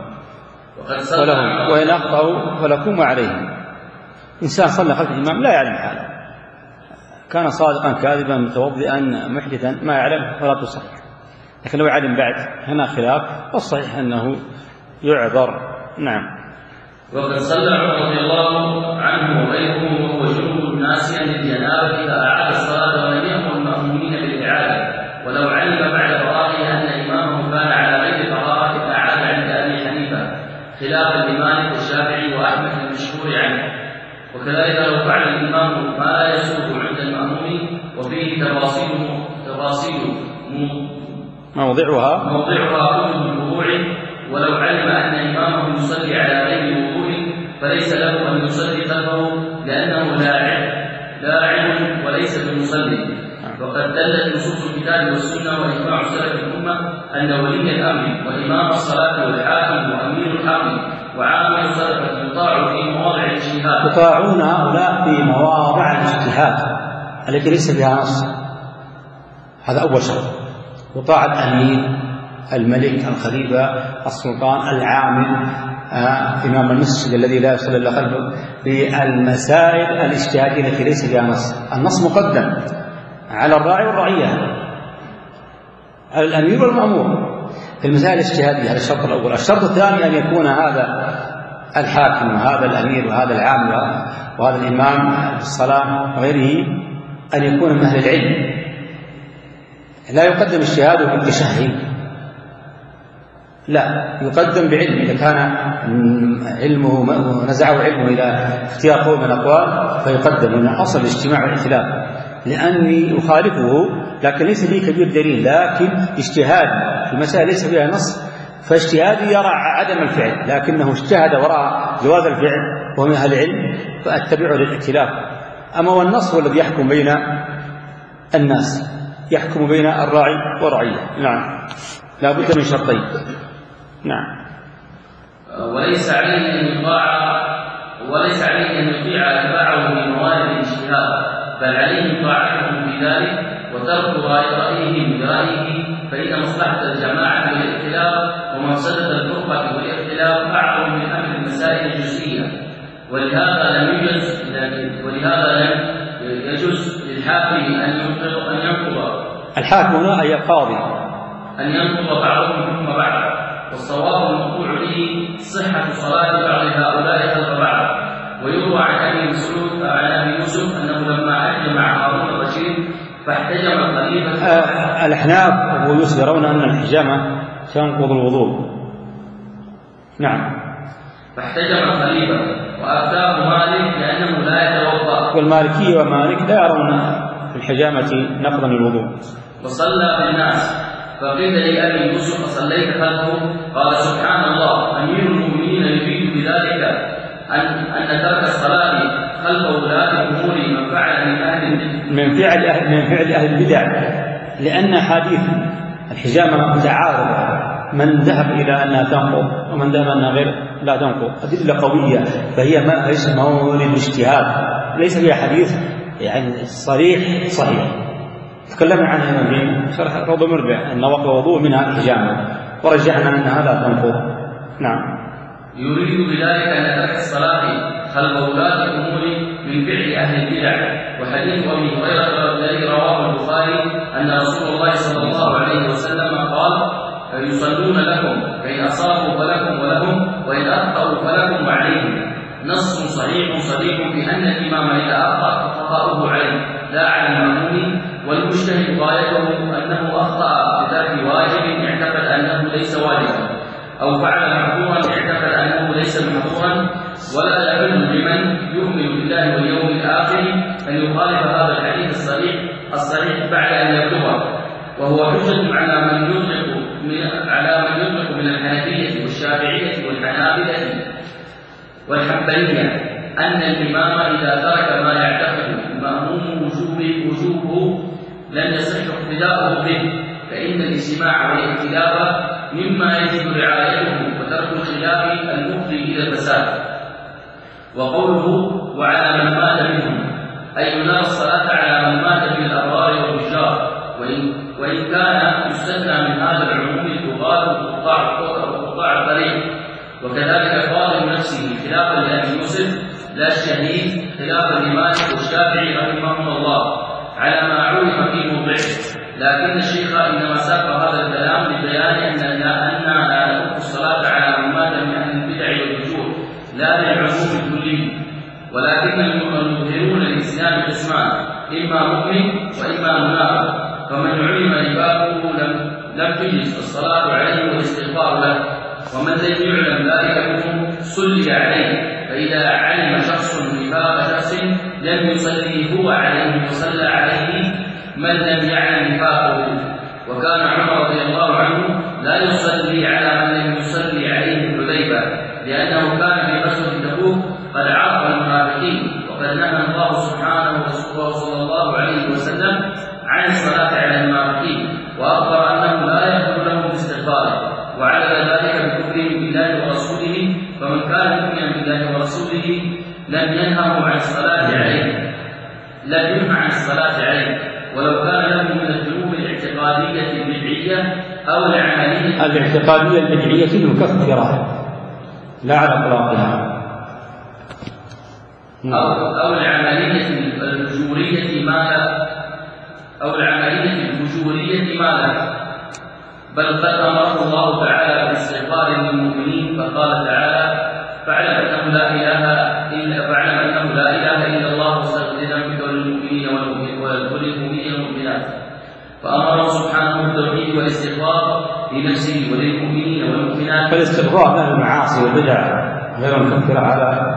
ولهم وإن أخطأوا فلكم وعليهم. إنسان صلى خلف الإمام لا يعلم حاله، كان صادقا كاذبا متوضئا محدثا ما يعلم فلا تصح، لكن لو يعلم بعد هنا خلاف، والصحيح أنه يعذر. نعم. وقد صلى عمر رضي الله عنه وغيره وهو جنوب ناسيا للجنابة فأعاد الصلاة ولم يأمر المأمومين بالإعادة، ولو علم بعد قراره أن إمامه كان على غير قراره فأعاد عند أبي حنيفة خلافا لمالك والشافعي وأحمد المشهور عنه. وكذلك لو فعل الإمام ما لا يسوق عند المأموم وفيه تفاصيل تفاصيل موضعها موضعها كتب الفروع، ولو علم أن إمامه يصلي على غير وضوء فليس له أن يصلي خلفه لأنه لاعب لاعب وليس بمصلي. وقد دلت نصوص الكتاب والسنة وإجماع سلف الأمة أن ولي الأمر وإمام الصلاة والحاكم وأمير الحرب وعامل الصدقة يطاع في مواضع الاجتهاد. يطاعون هؤلاء في مواضع الاجتهاد التي ليس فيها نص، هذا أول شرط. يطاع الأمير الملك الخليفة السلطان العامل آه، إمام المسجد الذي لا يصلي إلا خلفه في المسائل الاجتهادية التي ليس فيها نص. النص مقدم على الراعي والرعية، على الأمير والمأمور في المسائل الاجتهادية. هذا الشرط الأول. الشرط الثاني أن يكون هذا الحاكم وهذا الأمير وهذا العامل وهذا الإمام في الصلاة وغيره أن يكون من أهل العلم، لا يقدم اجتهاده بالتشهي، لا يقدم بعلم. إذا كان علمه ونزعه علمه إلى اختيار قول من الأقوال فيقدم من أصل الاجتماع والاختلاف، لأني أخالفه لكن ليس لي كبير دليل، لكن اجتهاد في مسائل ليس فيها نص، فاجتهادي يرى عدم الفعل لكنه اجتهد وراء جواز الفعل وهو من أهل العلم فأتبعه للاختلاف. أما والنص هو الذي يحكم بين الناس، يحكم بين الراعي والرعية. نعم. لا بد من شرطين. نعم. وليس عليه أن يطاع وليس عليه أن يطيع أتباعه في موارد الاجتهاد، بل عليه طاعتهم في ذلك وترك رأيهم برأيه، فإن مصلحة الجماعة والاختلاف ومفسدة الفرقة والاختلاف أعظم من أمر المسائل الجزئية. ولهذا لم يجوز ولهذا لم يجوز للحاكم أن ينقض أن ينقض الحاكم هنا أي القاضي أن ينقض بعضهم حكم بعض، والصواب المقطوع به صحة صلاة بعض هؤلاء خلف بعض. ويروى عن أبي مسعود عن أبي يوسف أنه لما أجمع هارون الرشيد فاحتجم الخليفة. آه الأحناف أبو يوسف يرون أن الحجامة تنقض الوضوء. نعم. فاحتجم الخليفة وأفتاه مالك لأنه لا يتوضأ. والمالكية ومالك لا يرون في الحجامة نقضا الوضوء. وصلى بالناس فقيل لأبي يوسف فصليت خلفه؟ قال سبحان الله، أمير المؤمنين يريد بذلك أن أن ترك الصلاة خلف ولاة الأمور من فعل من أهل من فعل أهل من فعل أهل البدع، لأن حديث الحجامة متعارضة، من ذهب إلى أنها تنقض ومن ذهب أنها غير لا تنقض، أدلة قوية، فهي ما ليس مورد اجتهاد، ليس فيها حديث يعني صريح صحيح. تكلمنا عنها من شرح روض مربع أن وقت وضوء منها الحجامة، ورجعنا أنها لا تنقض. نعم. يريد بذلك أن ترك الصلاة خلف ولاة الأمور من فعل أهل البدع. وحديث أبي هريرة الذي رواه البخاري أن رسول الله صلى الله عليه وسلم قال: يصلون لكم فإن أصابوا فلكم ولهم وإن أخطأوا فلكم وعليهم. نص صحيح صريح بأن الإمام إذا أخطأ فخطأه عليه لا على المأموم، والمجتهد غايته أنه أخطأ بترك واجب اعتقد أنه ليس واجبا، أو فعل محظورا اعتقد أنه ليس محظورا. ولا يحل لمن يؤمن بالله واليوم الآخر أن يخالف هذا الحديث الصريح الصحيح بعد أن يبلغه، وهو حجة على من يطلق من على من يطلق من الحنفية والشافعية والحنابلة والحنبلية أن الإمام إذا ترك ما يعتقد المأموم وجوبه وجوبه لم يصح اقتداؤه به، فإن الاجتماع والاختلاف مما يجب رعايته وترك الخلاف المفضي إلى الفساد. وقوله وعلى من مات منهم أي ينال الصلاة على من مات من الأبرار والفجار، وإن, وإن كان يستثنى من هذا العموم البغاة وقطاع الطريق. وكذلك قال نفسه خلافا لأبي يوسف لا الشهيد، خلافا لمالك والشافعي رحمهم الله على ما علم في موضعه. لكن الشيخ إنما ساق هذا الكلام لبيان أننا لا نترك الصلاة على من مات من أهل البدع والفجور لا للعموم الكلي، ولكن المظهرون للإسلام قسمان: إما مؤمن وإما منافق. فمن علم نفاقه لم لم تجز الصلاة عليه والاستغفار له، ومن لم يعلم ذلك منهم صلي عليه. فإذا علم شخص نفاق شخص لم يصلي هو عليه وصلى عليه من لم يعلم نفاقه. وكان عمر رضي الله عنه لا يصلي على من لم يصلي عليه حذيفة، لأنه كان في غزوة تبوك قد عرف المنافقين، وقد نهى الله سبحانه وصلى الله عليه وسلم عن الصلاة على المنافقين، وأخبر أنه لا يغفر لهم باستغفاره، وعلى ذلك بكفرهم بالله ورسوله. فمن كان مؤمنا بالله ورسوله لم ينهه عن الصلاة عليه لم ينهى عن الصلاة عليه، ولو كان له من الذنوب الاعتقادية البدعية أو العملية. الاعتقادية البدعية المكفرة لا على إطلاقها، أو أو العملية الفجورية ما لا أو العملية الفجورية ما لا بل قد أمره الله تعالى بالاستغفار للمؤمنين، فقال تعالى: فاعلم أنه لا إله إلا فاعلم أنه لا إله إلا الله واستغفر لذنبك وللمؤمنين والمؤمنين والمؤمنات. فأمره سبحانه بالتوحيد والاستغفار لنفسه وللمؤمنين والمؤمنات. فالاستغفار له المعاصي والبدع غير مكفرة على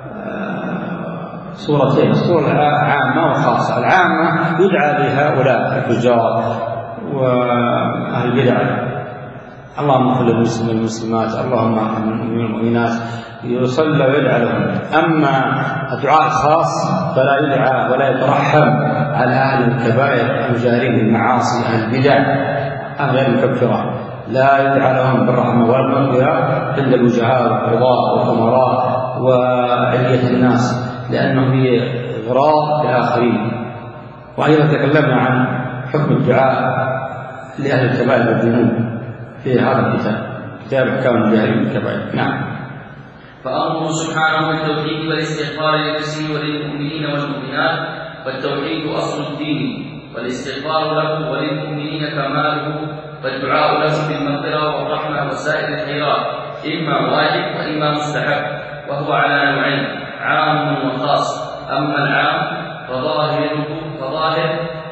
صورتين: صورة عامة وخاصة. العامة يدعى لهؤلاء الفجار وأهل البدع: اللهم اغفر للمسلمين والمسلمات، اللهم ارحم المؤمنين والمؤمنات، يصلى ويدعى لهم. أما الدعاء الخاص فلا يدعى ولا يترحم على أهل الكبائر المجاهرين بالمعاصي، أهل البدع غير المكفرة، لا يدعى لهم بالرحمة والمغفرة عند الوجهاء والقضاء والأمراء وعلية الناس، لأنه هي إغراء للآخرين. وأيضا تكلمنا عن حكم الدعاء لأهل الكبائر والذنوب في هذا الكتاب، كتاب أحكام المجاهرين بالكبائر. نعم. فأمره سبحانه بالتوحيد والاستغفار لنفسه وللمؤمنين والمؤمنات، والتوحيد أصل الدين، والاستغفار له وللمؤمنين كماله، والدعاء له بالمغفرة والرحمة وسائر الخيرات إما واجب وإما مستحب، وهو على نوعين: عام وخاص. أما العام فظاهره فظاهر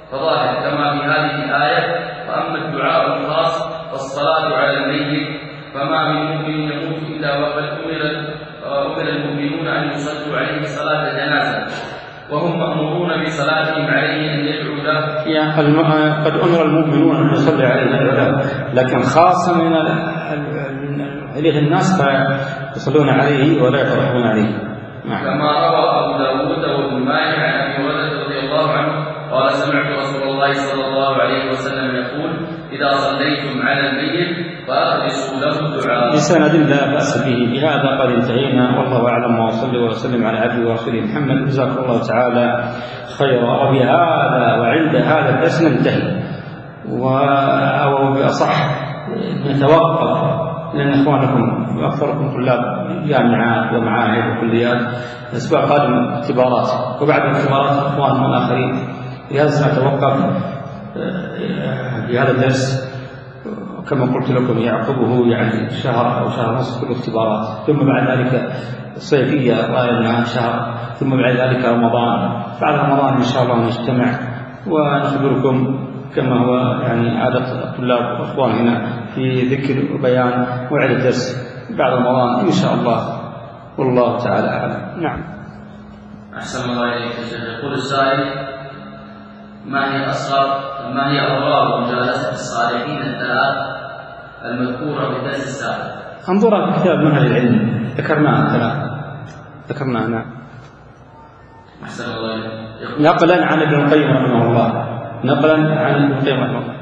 فظاهر كما في هذه الآية. وأما الدعاء الخاص فالصلاة على الميت فما من مؤمن يموت إلا وقد أمر أمر المؤمنون أن يصلوا عليه صلاة جنازة، وهم مأمورون بصلاتهم عليه أن يدعوا له. يعني قد أمر المؤمنون أن يصلي عليه، لكن خاصة من إليه الناس فيصلون عليه ولا يفرحون عليه. كما روى أبو داود وابن ماجه عن أبي هريرة رضي الله عنه قال سمعت رسول الله صلى الله عليه وسلم يقول إذا صليتم على الميت فأخلصوا له الدعاء. بسند لا بأس به. بهذا قد انتهينا، والله أعلم، وصلى وسلم على عبده ورسوله محمد. جزاكم الله تعالى خيرا. وبهذا وعند هذا الدرس ننتهي، أو بأصح نتوقف، لأن إخوانكم وأكثركم طلاب جامعات ومعاهد وكليات الأسبوع القادم اختبارات، وبعد الاختبارات إخوانهم الآخرين، لهذا نتوقف في هذا الدرس. كما قلت لكم يعقبه يعني شهر أو شهر ونصف كل اختبارات، ثم بعد ذلك الصيفية رأينا شهر، ثم بعد ذلك رمضان. بعد رمضان إن شاء الله نجتمع ونخبركم كما هو يعني عادة الطلاب والأخوان هنا في ذكر وبيان موعد الدرس بعد رمضان إن شاء الله، والله تعالى أعلم. نعم. أحسن الله إليك يا شيخ. يقول السائل: ما هي أصغر ما هي أضرار مجالسة الصالحين الثلاث المذكورة في الدرس السابق؟ انظر في كتاب منهج العلم ذكرناها ثلاثة ذكرناها. نعم. أحسن الله إليك. نقلا عن ابن القيم رحمه الله نقلا عن ابن القيم رحمه الله.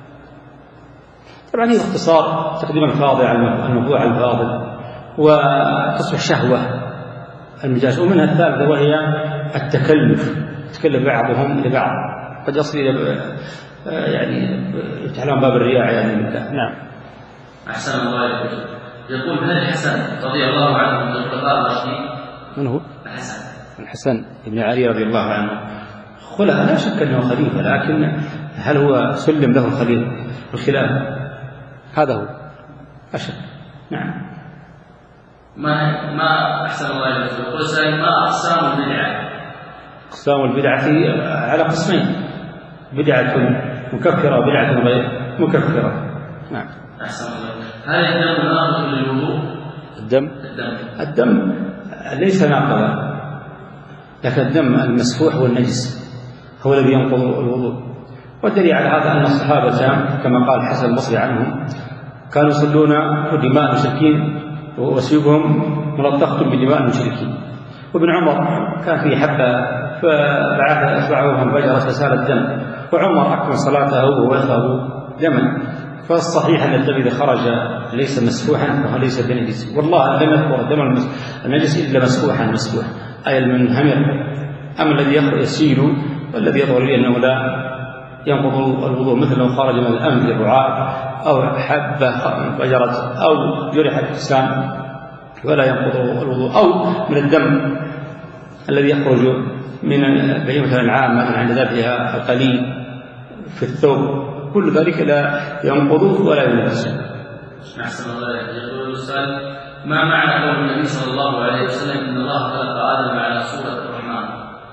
طبعا هي اختصار تقديم الفاضل على الموضوع الفاضل وتصبح شهوة المجالسة. ومنها الثالثة وهي التكلف، يتكلف بعضهم لبعض، قد يصل إلى يعني يفتح لهم باب الرياء يعني. نعم. أحسن الله إليك. يقول: هل الحسن رضي الله عنه من الخلفاء الراشدين؟ من هو؟ الحسن الحسن بن علي رضي الله عنه خلفاء، لا شك أنه خليفة، لكن هل هو سلم له الخليفة الخلافة؟ هذا هو أشك. نعم. ما ما أحسن الله إليك. يقول السائل: ما أقسام البدعة؟ أقسام البدعة على قسمين: بدعة مكفرة وبدعة غير مكفرة. نعم. أحسن الله. هل الدم ناقض للوضوء؟ الدم الدم الدم ليس ناقضا، لكن الدم المسفوح والنجس هو الذي ينقض الوضوء. والدليل على هذا أن الصحابة كما قال الحسن البصري عنهم كانوا يصلون دماء المشركين وسيوفهم ملطخة بدماء المشركين. وابن عمر كان في حبة فبعث أصبعه فانفجرت فسال الدم، وعمر أكمل صلاته وهو يشرب دما. فالصحيح أن الدم إذا خرج ليس مسفوحا فهو ليس بنجس، والله لم يذكر دم النجس إلا مسفوحا مسفوح أي المنهمر. أما الذي يخرج يسيل والذي يظهر لي أنه لا ينقض الوضوء، مثل لو خرج من الأنف الرعاء أو حبة انفجرت أو جرح الإنسان ولا ينقض الوضوء، أو من الدم الذي يخرج من بهيمة الأنعام مثلا عند ذبحها القليل في الثوب، كل ذلك لا ينقض ولا ينجس. أحسن الله. يقول السائل: ما معنى قول النبي صلى الله عليه وسلم إن الله خلق آدم على صورة الرحمن؟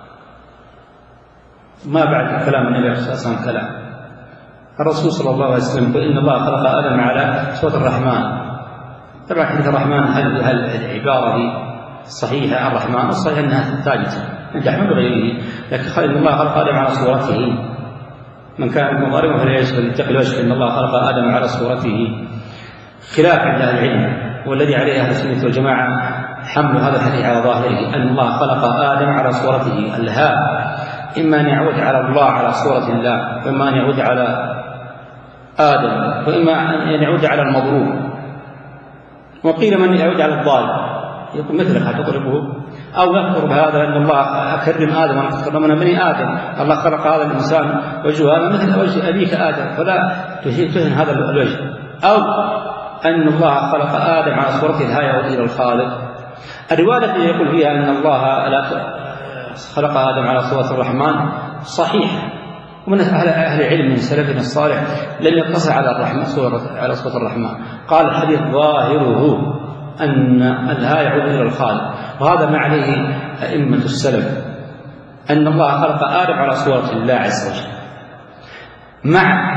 ما بعد كلام النبي أساسا كلام الرسول صلى الله عليه وسلم يقول إن الله خلق آدم على صورة الرحمن. طبعا حديث الرحمن هل هل العبارة صحيحة؟ الرحمن الصحيح أنها ثابتة عند أحمد وغيره، لكن قال إن الله خلق آدم على صورته. من كان مضاربا فليشهد يتقي ويشهد إن الله خلق آدم على صورته. خلاف عند أهل العلم، والذي عليه أهل السنة والجماعة حمل هذا الحديث على ظاهره أن الله خلق آدم على صورته. الهاء إما أن يعود على الله على صورة الله، وإما أن يعود على آدم، وإما أن يعود على المضروب. وقيل من يعود على الضال، يقول مثلك هتضربه، أو يذكر بهذا أن الله أكرم آدم وأنا أكرمنا بني آدم، الله خلق هذا الإنسان وجهه هذا مثل وجه أبيك آدم فلا تهن هذا الوجه، أو أن الله خلق آدم على صورته لا يعود إلى الخالق. الرواية التي يقول فيها أن الله لا خلق آدم على صورة الرحمن صحيح، ومن أهل العلم من سلفنا الصالح لم يقتصر على الرحمن صورة على صورة الرحمن، قال الحديث ظاهره أن الهاء يعود إلى الخالق، وهذا ما عليه أئمة السلف أن الله خلق آدم على صورة الله عز وجل، مع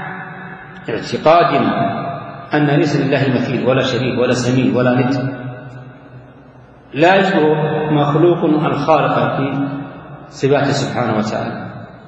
اعتقادنا أن ليس لله مثيل ولا شريك ولا سميع ولا ند، لا يشبه مخلوق الخالق في صفاته سبحانه وتعالى.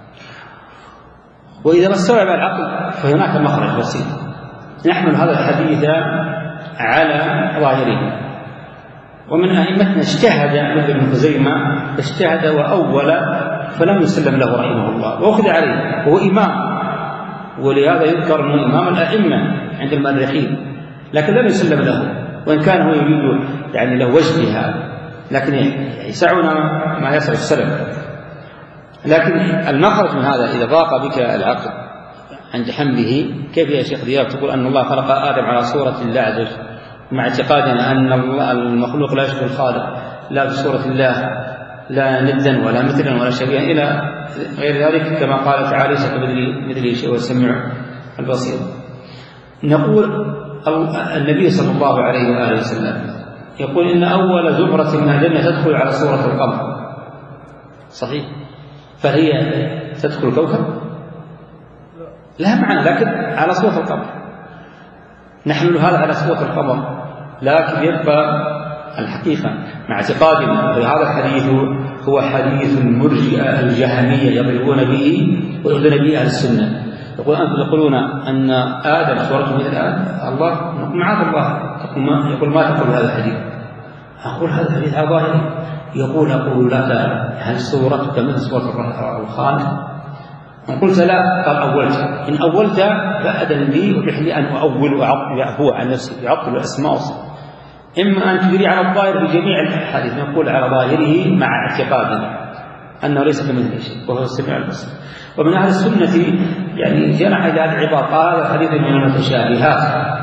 وإذا ما استوعب العقل فهناك مخرج بسيط، نحمل هذا الحديث على ظاهره. ومن أئمتنا اجتهد مثل ابن خزيمة، اجتهد وأول فلم يسلم له رحمه الله وأخذ عليه، وهو إمام، ولهذا يذكر أنه إمام الأئمة عند المؤرخين، لكن لم يسلم له، وإن كان هو يريد يعني له وجه هذا، لكن يسعنا ما يسع السلف. لكن المخرج من هذا إذا ضاق بك العقل عند حمله، كيف يا شيخ دياب تقول أن الله خلق آدم على صورة الله عز وجل، مع اعتقادنا أن المخلوق لا يشبه الخالق، لا بصورة الله لا ندا ولا مثلا ولا شبيها إلى غير ذلك، كما قال تعالى ليس كمثله شيء والسميع البصير. نقول النبي صلى الله عليه وآله وسلم يقول إن أول زمرة من الجنة تدخل على صورة القمر، صحيح؟ فهي تدخل الكوكب؟ لا معنى، لكن على صورة القمر، نحمل هذا على صورة القمر، لكن يبقى الحقيقة مع اعتقادنا وهذا الحديث هو حديث المرجئة الجهمية يضربون به ويؤذون به أهل السنة. يقول أنتم تقولون أن آدم صورته مثل آدم، الله نقول معاذ الله، يقول ما تقول هذا الحديث، أقول هذا الحديث على ظاهره، يقول أقول لك هل صورتك مثل صورة الخالق؟ إن قلت لا قال أولت، إن أولت فأذن لي وبح لي أن أؤول وأعطل هو عن نفسي، يعطل الأسماء. إما أن تدري على الظاهر في جميع الحديث، نقول على ظاهره مع اعتقادنا أنه ليس كمثله شيء وهو السميع البصير. ومن أهل السنة يعني جنح إلى العبارة قال هذا حديث من المتشابهات،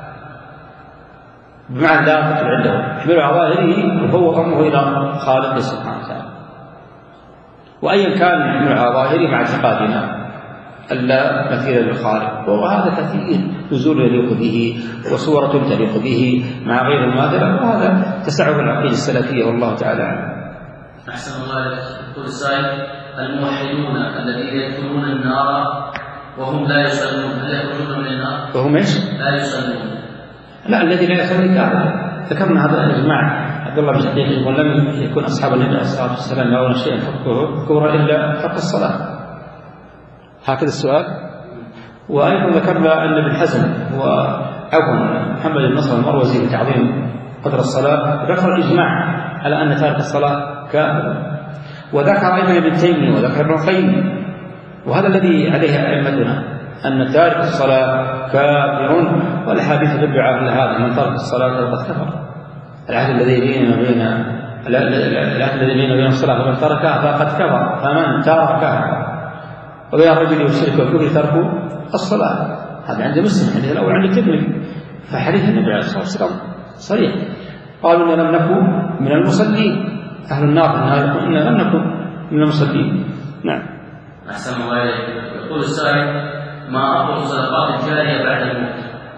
بمعنى لا تقل عنده يحمل على ظاهره وهو أمره إلى خالقه سبحانه وتعالى. وأيا كان يحمل على ظاهره مع اعتقادنا ألا مثيل للخالق، وهذا كثير نزول يليق به وصورة تليق به مع غير الماثلة، وهذا تسعه العقيدة السلفية والله تعالى أعلم. أحسن الله يقول السائل: الموحدون الذين يدخلون النار وهم لا يصلون هل يخرجون من النار؟ وهم ايش؟ لا يصلون. لا، الذي لا يصلي كافر. ذكرنا هذا الإجماع. عبد الله بن شقيق يقول لم يكن أصحاب النبي عليه الصلاة والسلام يرون شيئا كفرا إلا ترك الصلاة. هكذا السؤال. وأيضا ذكرنا أن ابن حزم وعفوا محمد بن نصر المروزي في تعظيم قدر الصلاة ذكر الإجماع على أن تارك الصلاة كافر، وذكر أيضا ابن تيمية وذكر ابن القيم، وهذا الذي عليه أئمتنا أن تارك الصلاة كافر، والحديث تدل على هذا: من ترك الصلاة فقد كفر. العهد الذي بيننا وبين العهد الذي بيننا وبين الصلاة فمن تركها فقد كفر، فمن تركها. وبين الرجل والشرك والكفر ترك الصلاة، هذا عند مسلم، الحديث الأول عند الترمذي. فحديث النبي عليه الصلاة والسلام صريح. قالوا إن لم نكن من المصلين، أهل النار إن لم نكن من المصلين. نعم. أحسن الله إليك. يقول السائل: ما أفضل الصدقات الجارية بعد الموت؟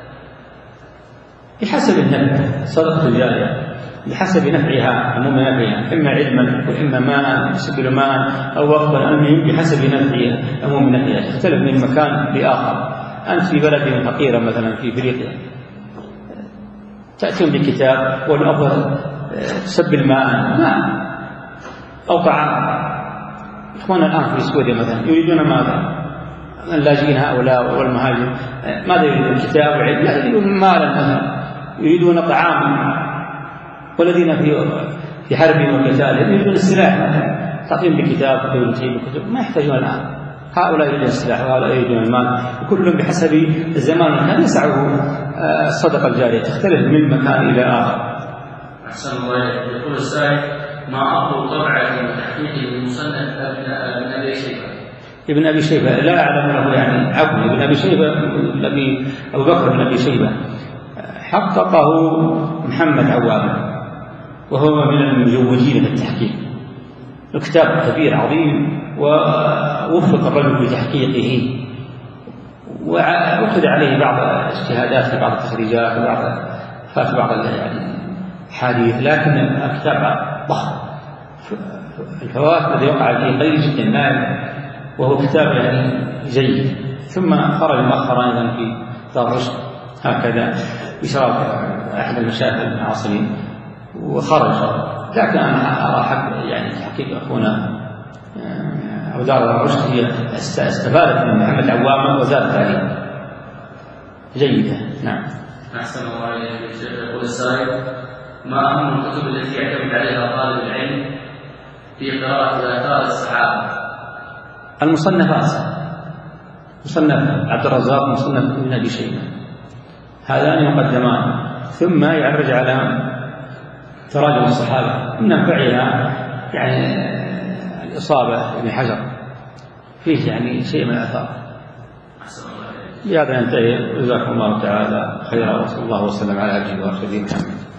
بحسب النفع. صدقة الجارية بحسب نفعها، عموم نفعها، إما علما وإما ماء سبيل ماء أو وقفا، المهم بحسب نفعها عموم نفعها، تختلف من مكان لآخر. أنت في بلد فقيرة مثلا في إفريقيا تأتون بكتاب، والأفضل تسبل ماء ماء أو طعام. إخواننا الآن في سوريا مثلا يريدون ماذا؟ اللاجئين هؤلاء والمهاجرين ماذا يريدون؟ كتاب وعلم؟ لا، يريدون مالا مثلا، يريدون طعاما. والذين في في حرب وقتال يريدون السلاح مثلا، تعطيهم بكتاب وتجيب بكتب، ما يحتاجون الآن. هؤلاء يريدون السلاح وهؤلاء يريدون المال، وكل بحسب الزمان والمكان يسعه الصدقة الجارية، تختلف من مكان إلى آخر. أحسن الله إليك. يقول السائل: ما أفضل طبعة وتحقيق المصنف ابن أبي شيبة؟ ابن أبي شيبة لا أعلم له يعني عفوا. ابن أبي شيبة الذي أبو بكر بن أبي شيبة حققه محمد عوام، وهو من المزوجين بالتحقيق. الكتاب كبير عظيم، ووفق الرجل بتحقيقه، وأخذ عليه بعض الاجتهادات في بعض التخريجات وبعض فات بعض يعني حديث، لكن الكتاب ضخم، الفوائد الذي وقع فيه قليل جدا، وهو كتاب يعني جيد. ثم خرج مؤخرا أيضا في دار الرشد هكذا بشرط أحد المشايخ المعاصرين وخرج. لكن أنا أرى حق يعني تحقيق أخونا أو دار الرشد هي استفادت من محمد عوامة وزادت عليه جيدة. نعم. أحسن الله إليك يا شيخ. يقول السائل: ما أهم الكتب التي يعتمد عليها طالب العلم في قراءة آثار الصحابة؟ المصنفات، مصنف عبد الرزاق، مصنف ابن أبي شيبة، هذان مقدمان. ثم يعرج على تراجم الصحابة، من أنفعها يعني الإصابة ابن حجر فيه يعني شيء من الآثار. بهذا ننتهي. جزاكم الله تعالى خيرا، وصلى الله وسلم على عبده ورسوله محمد.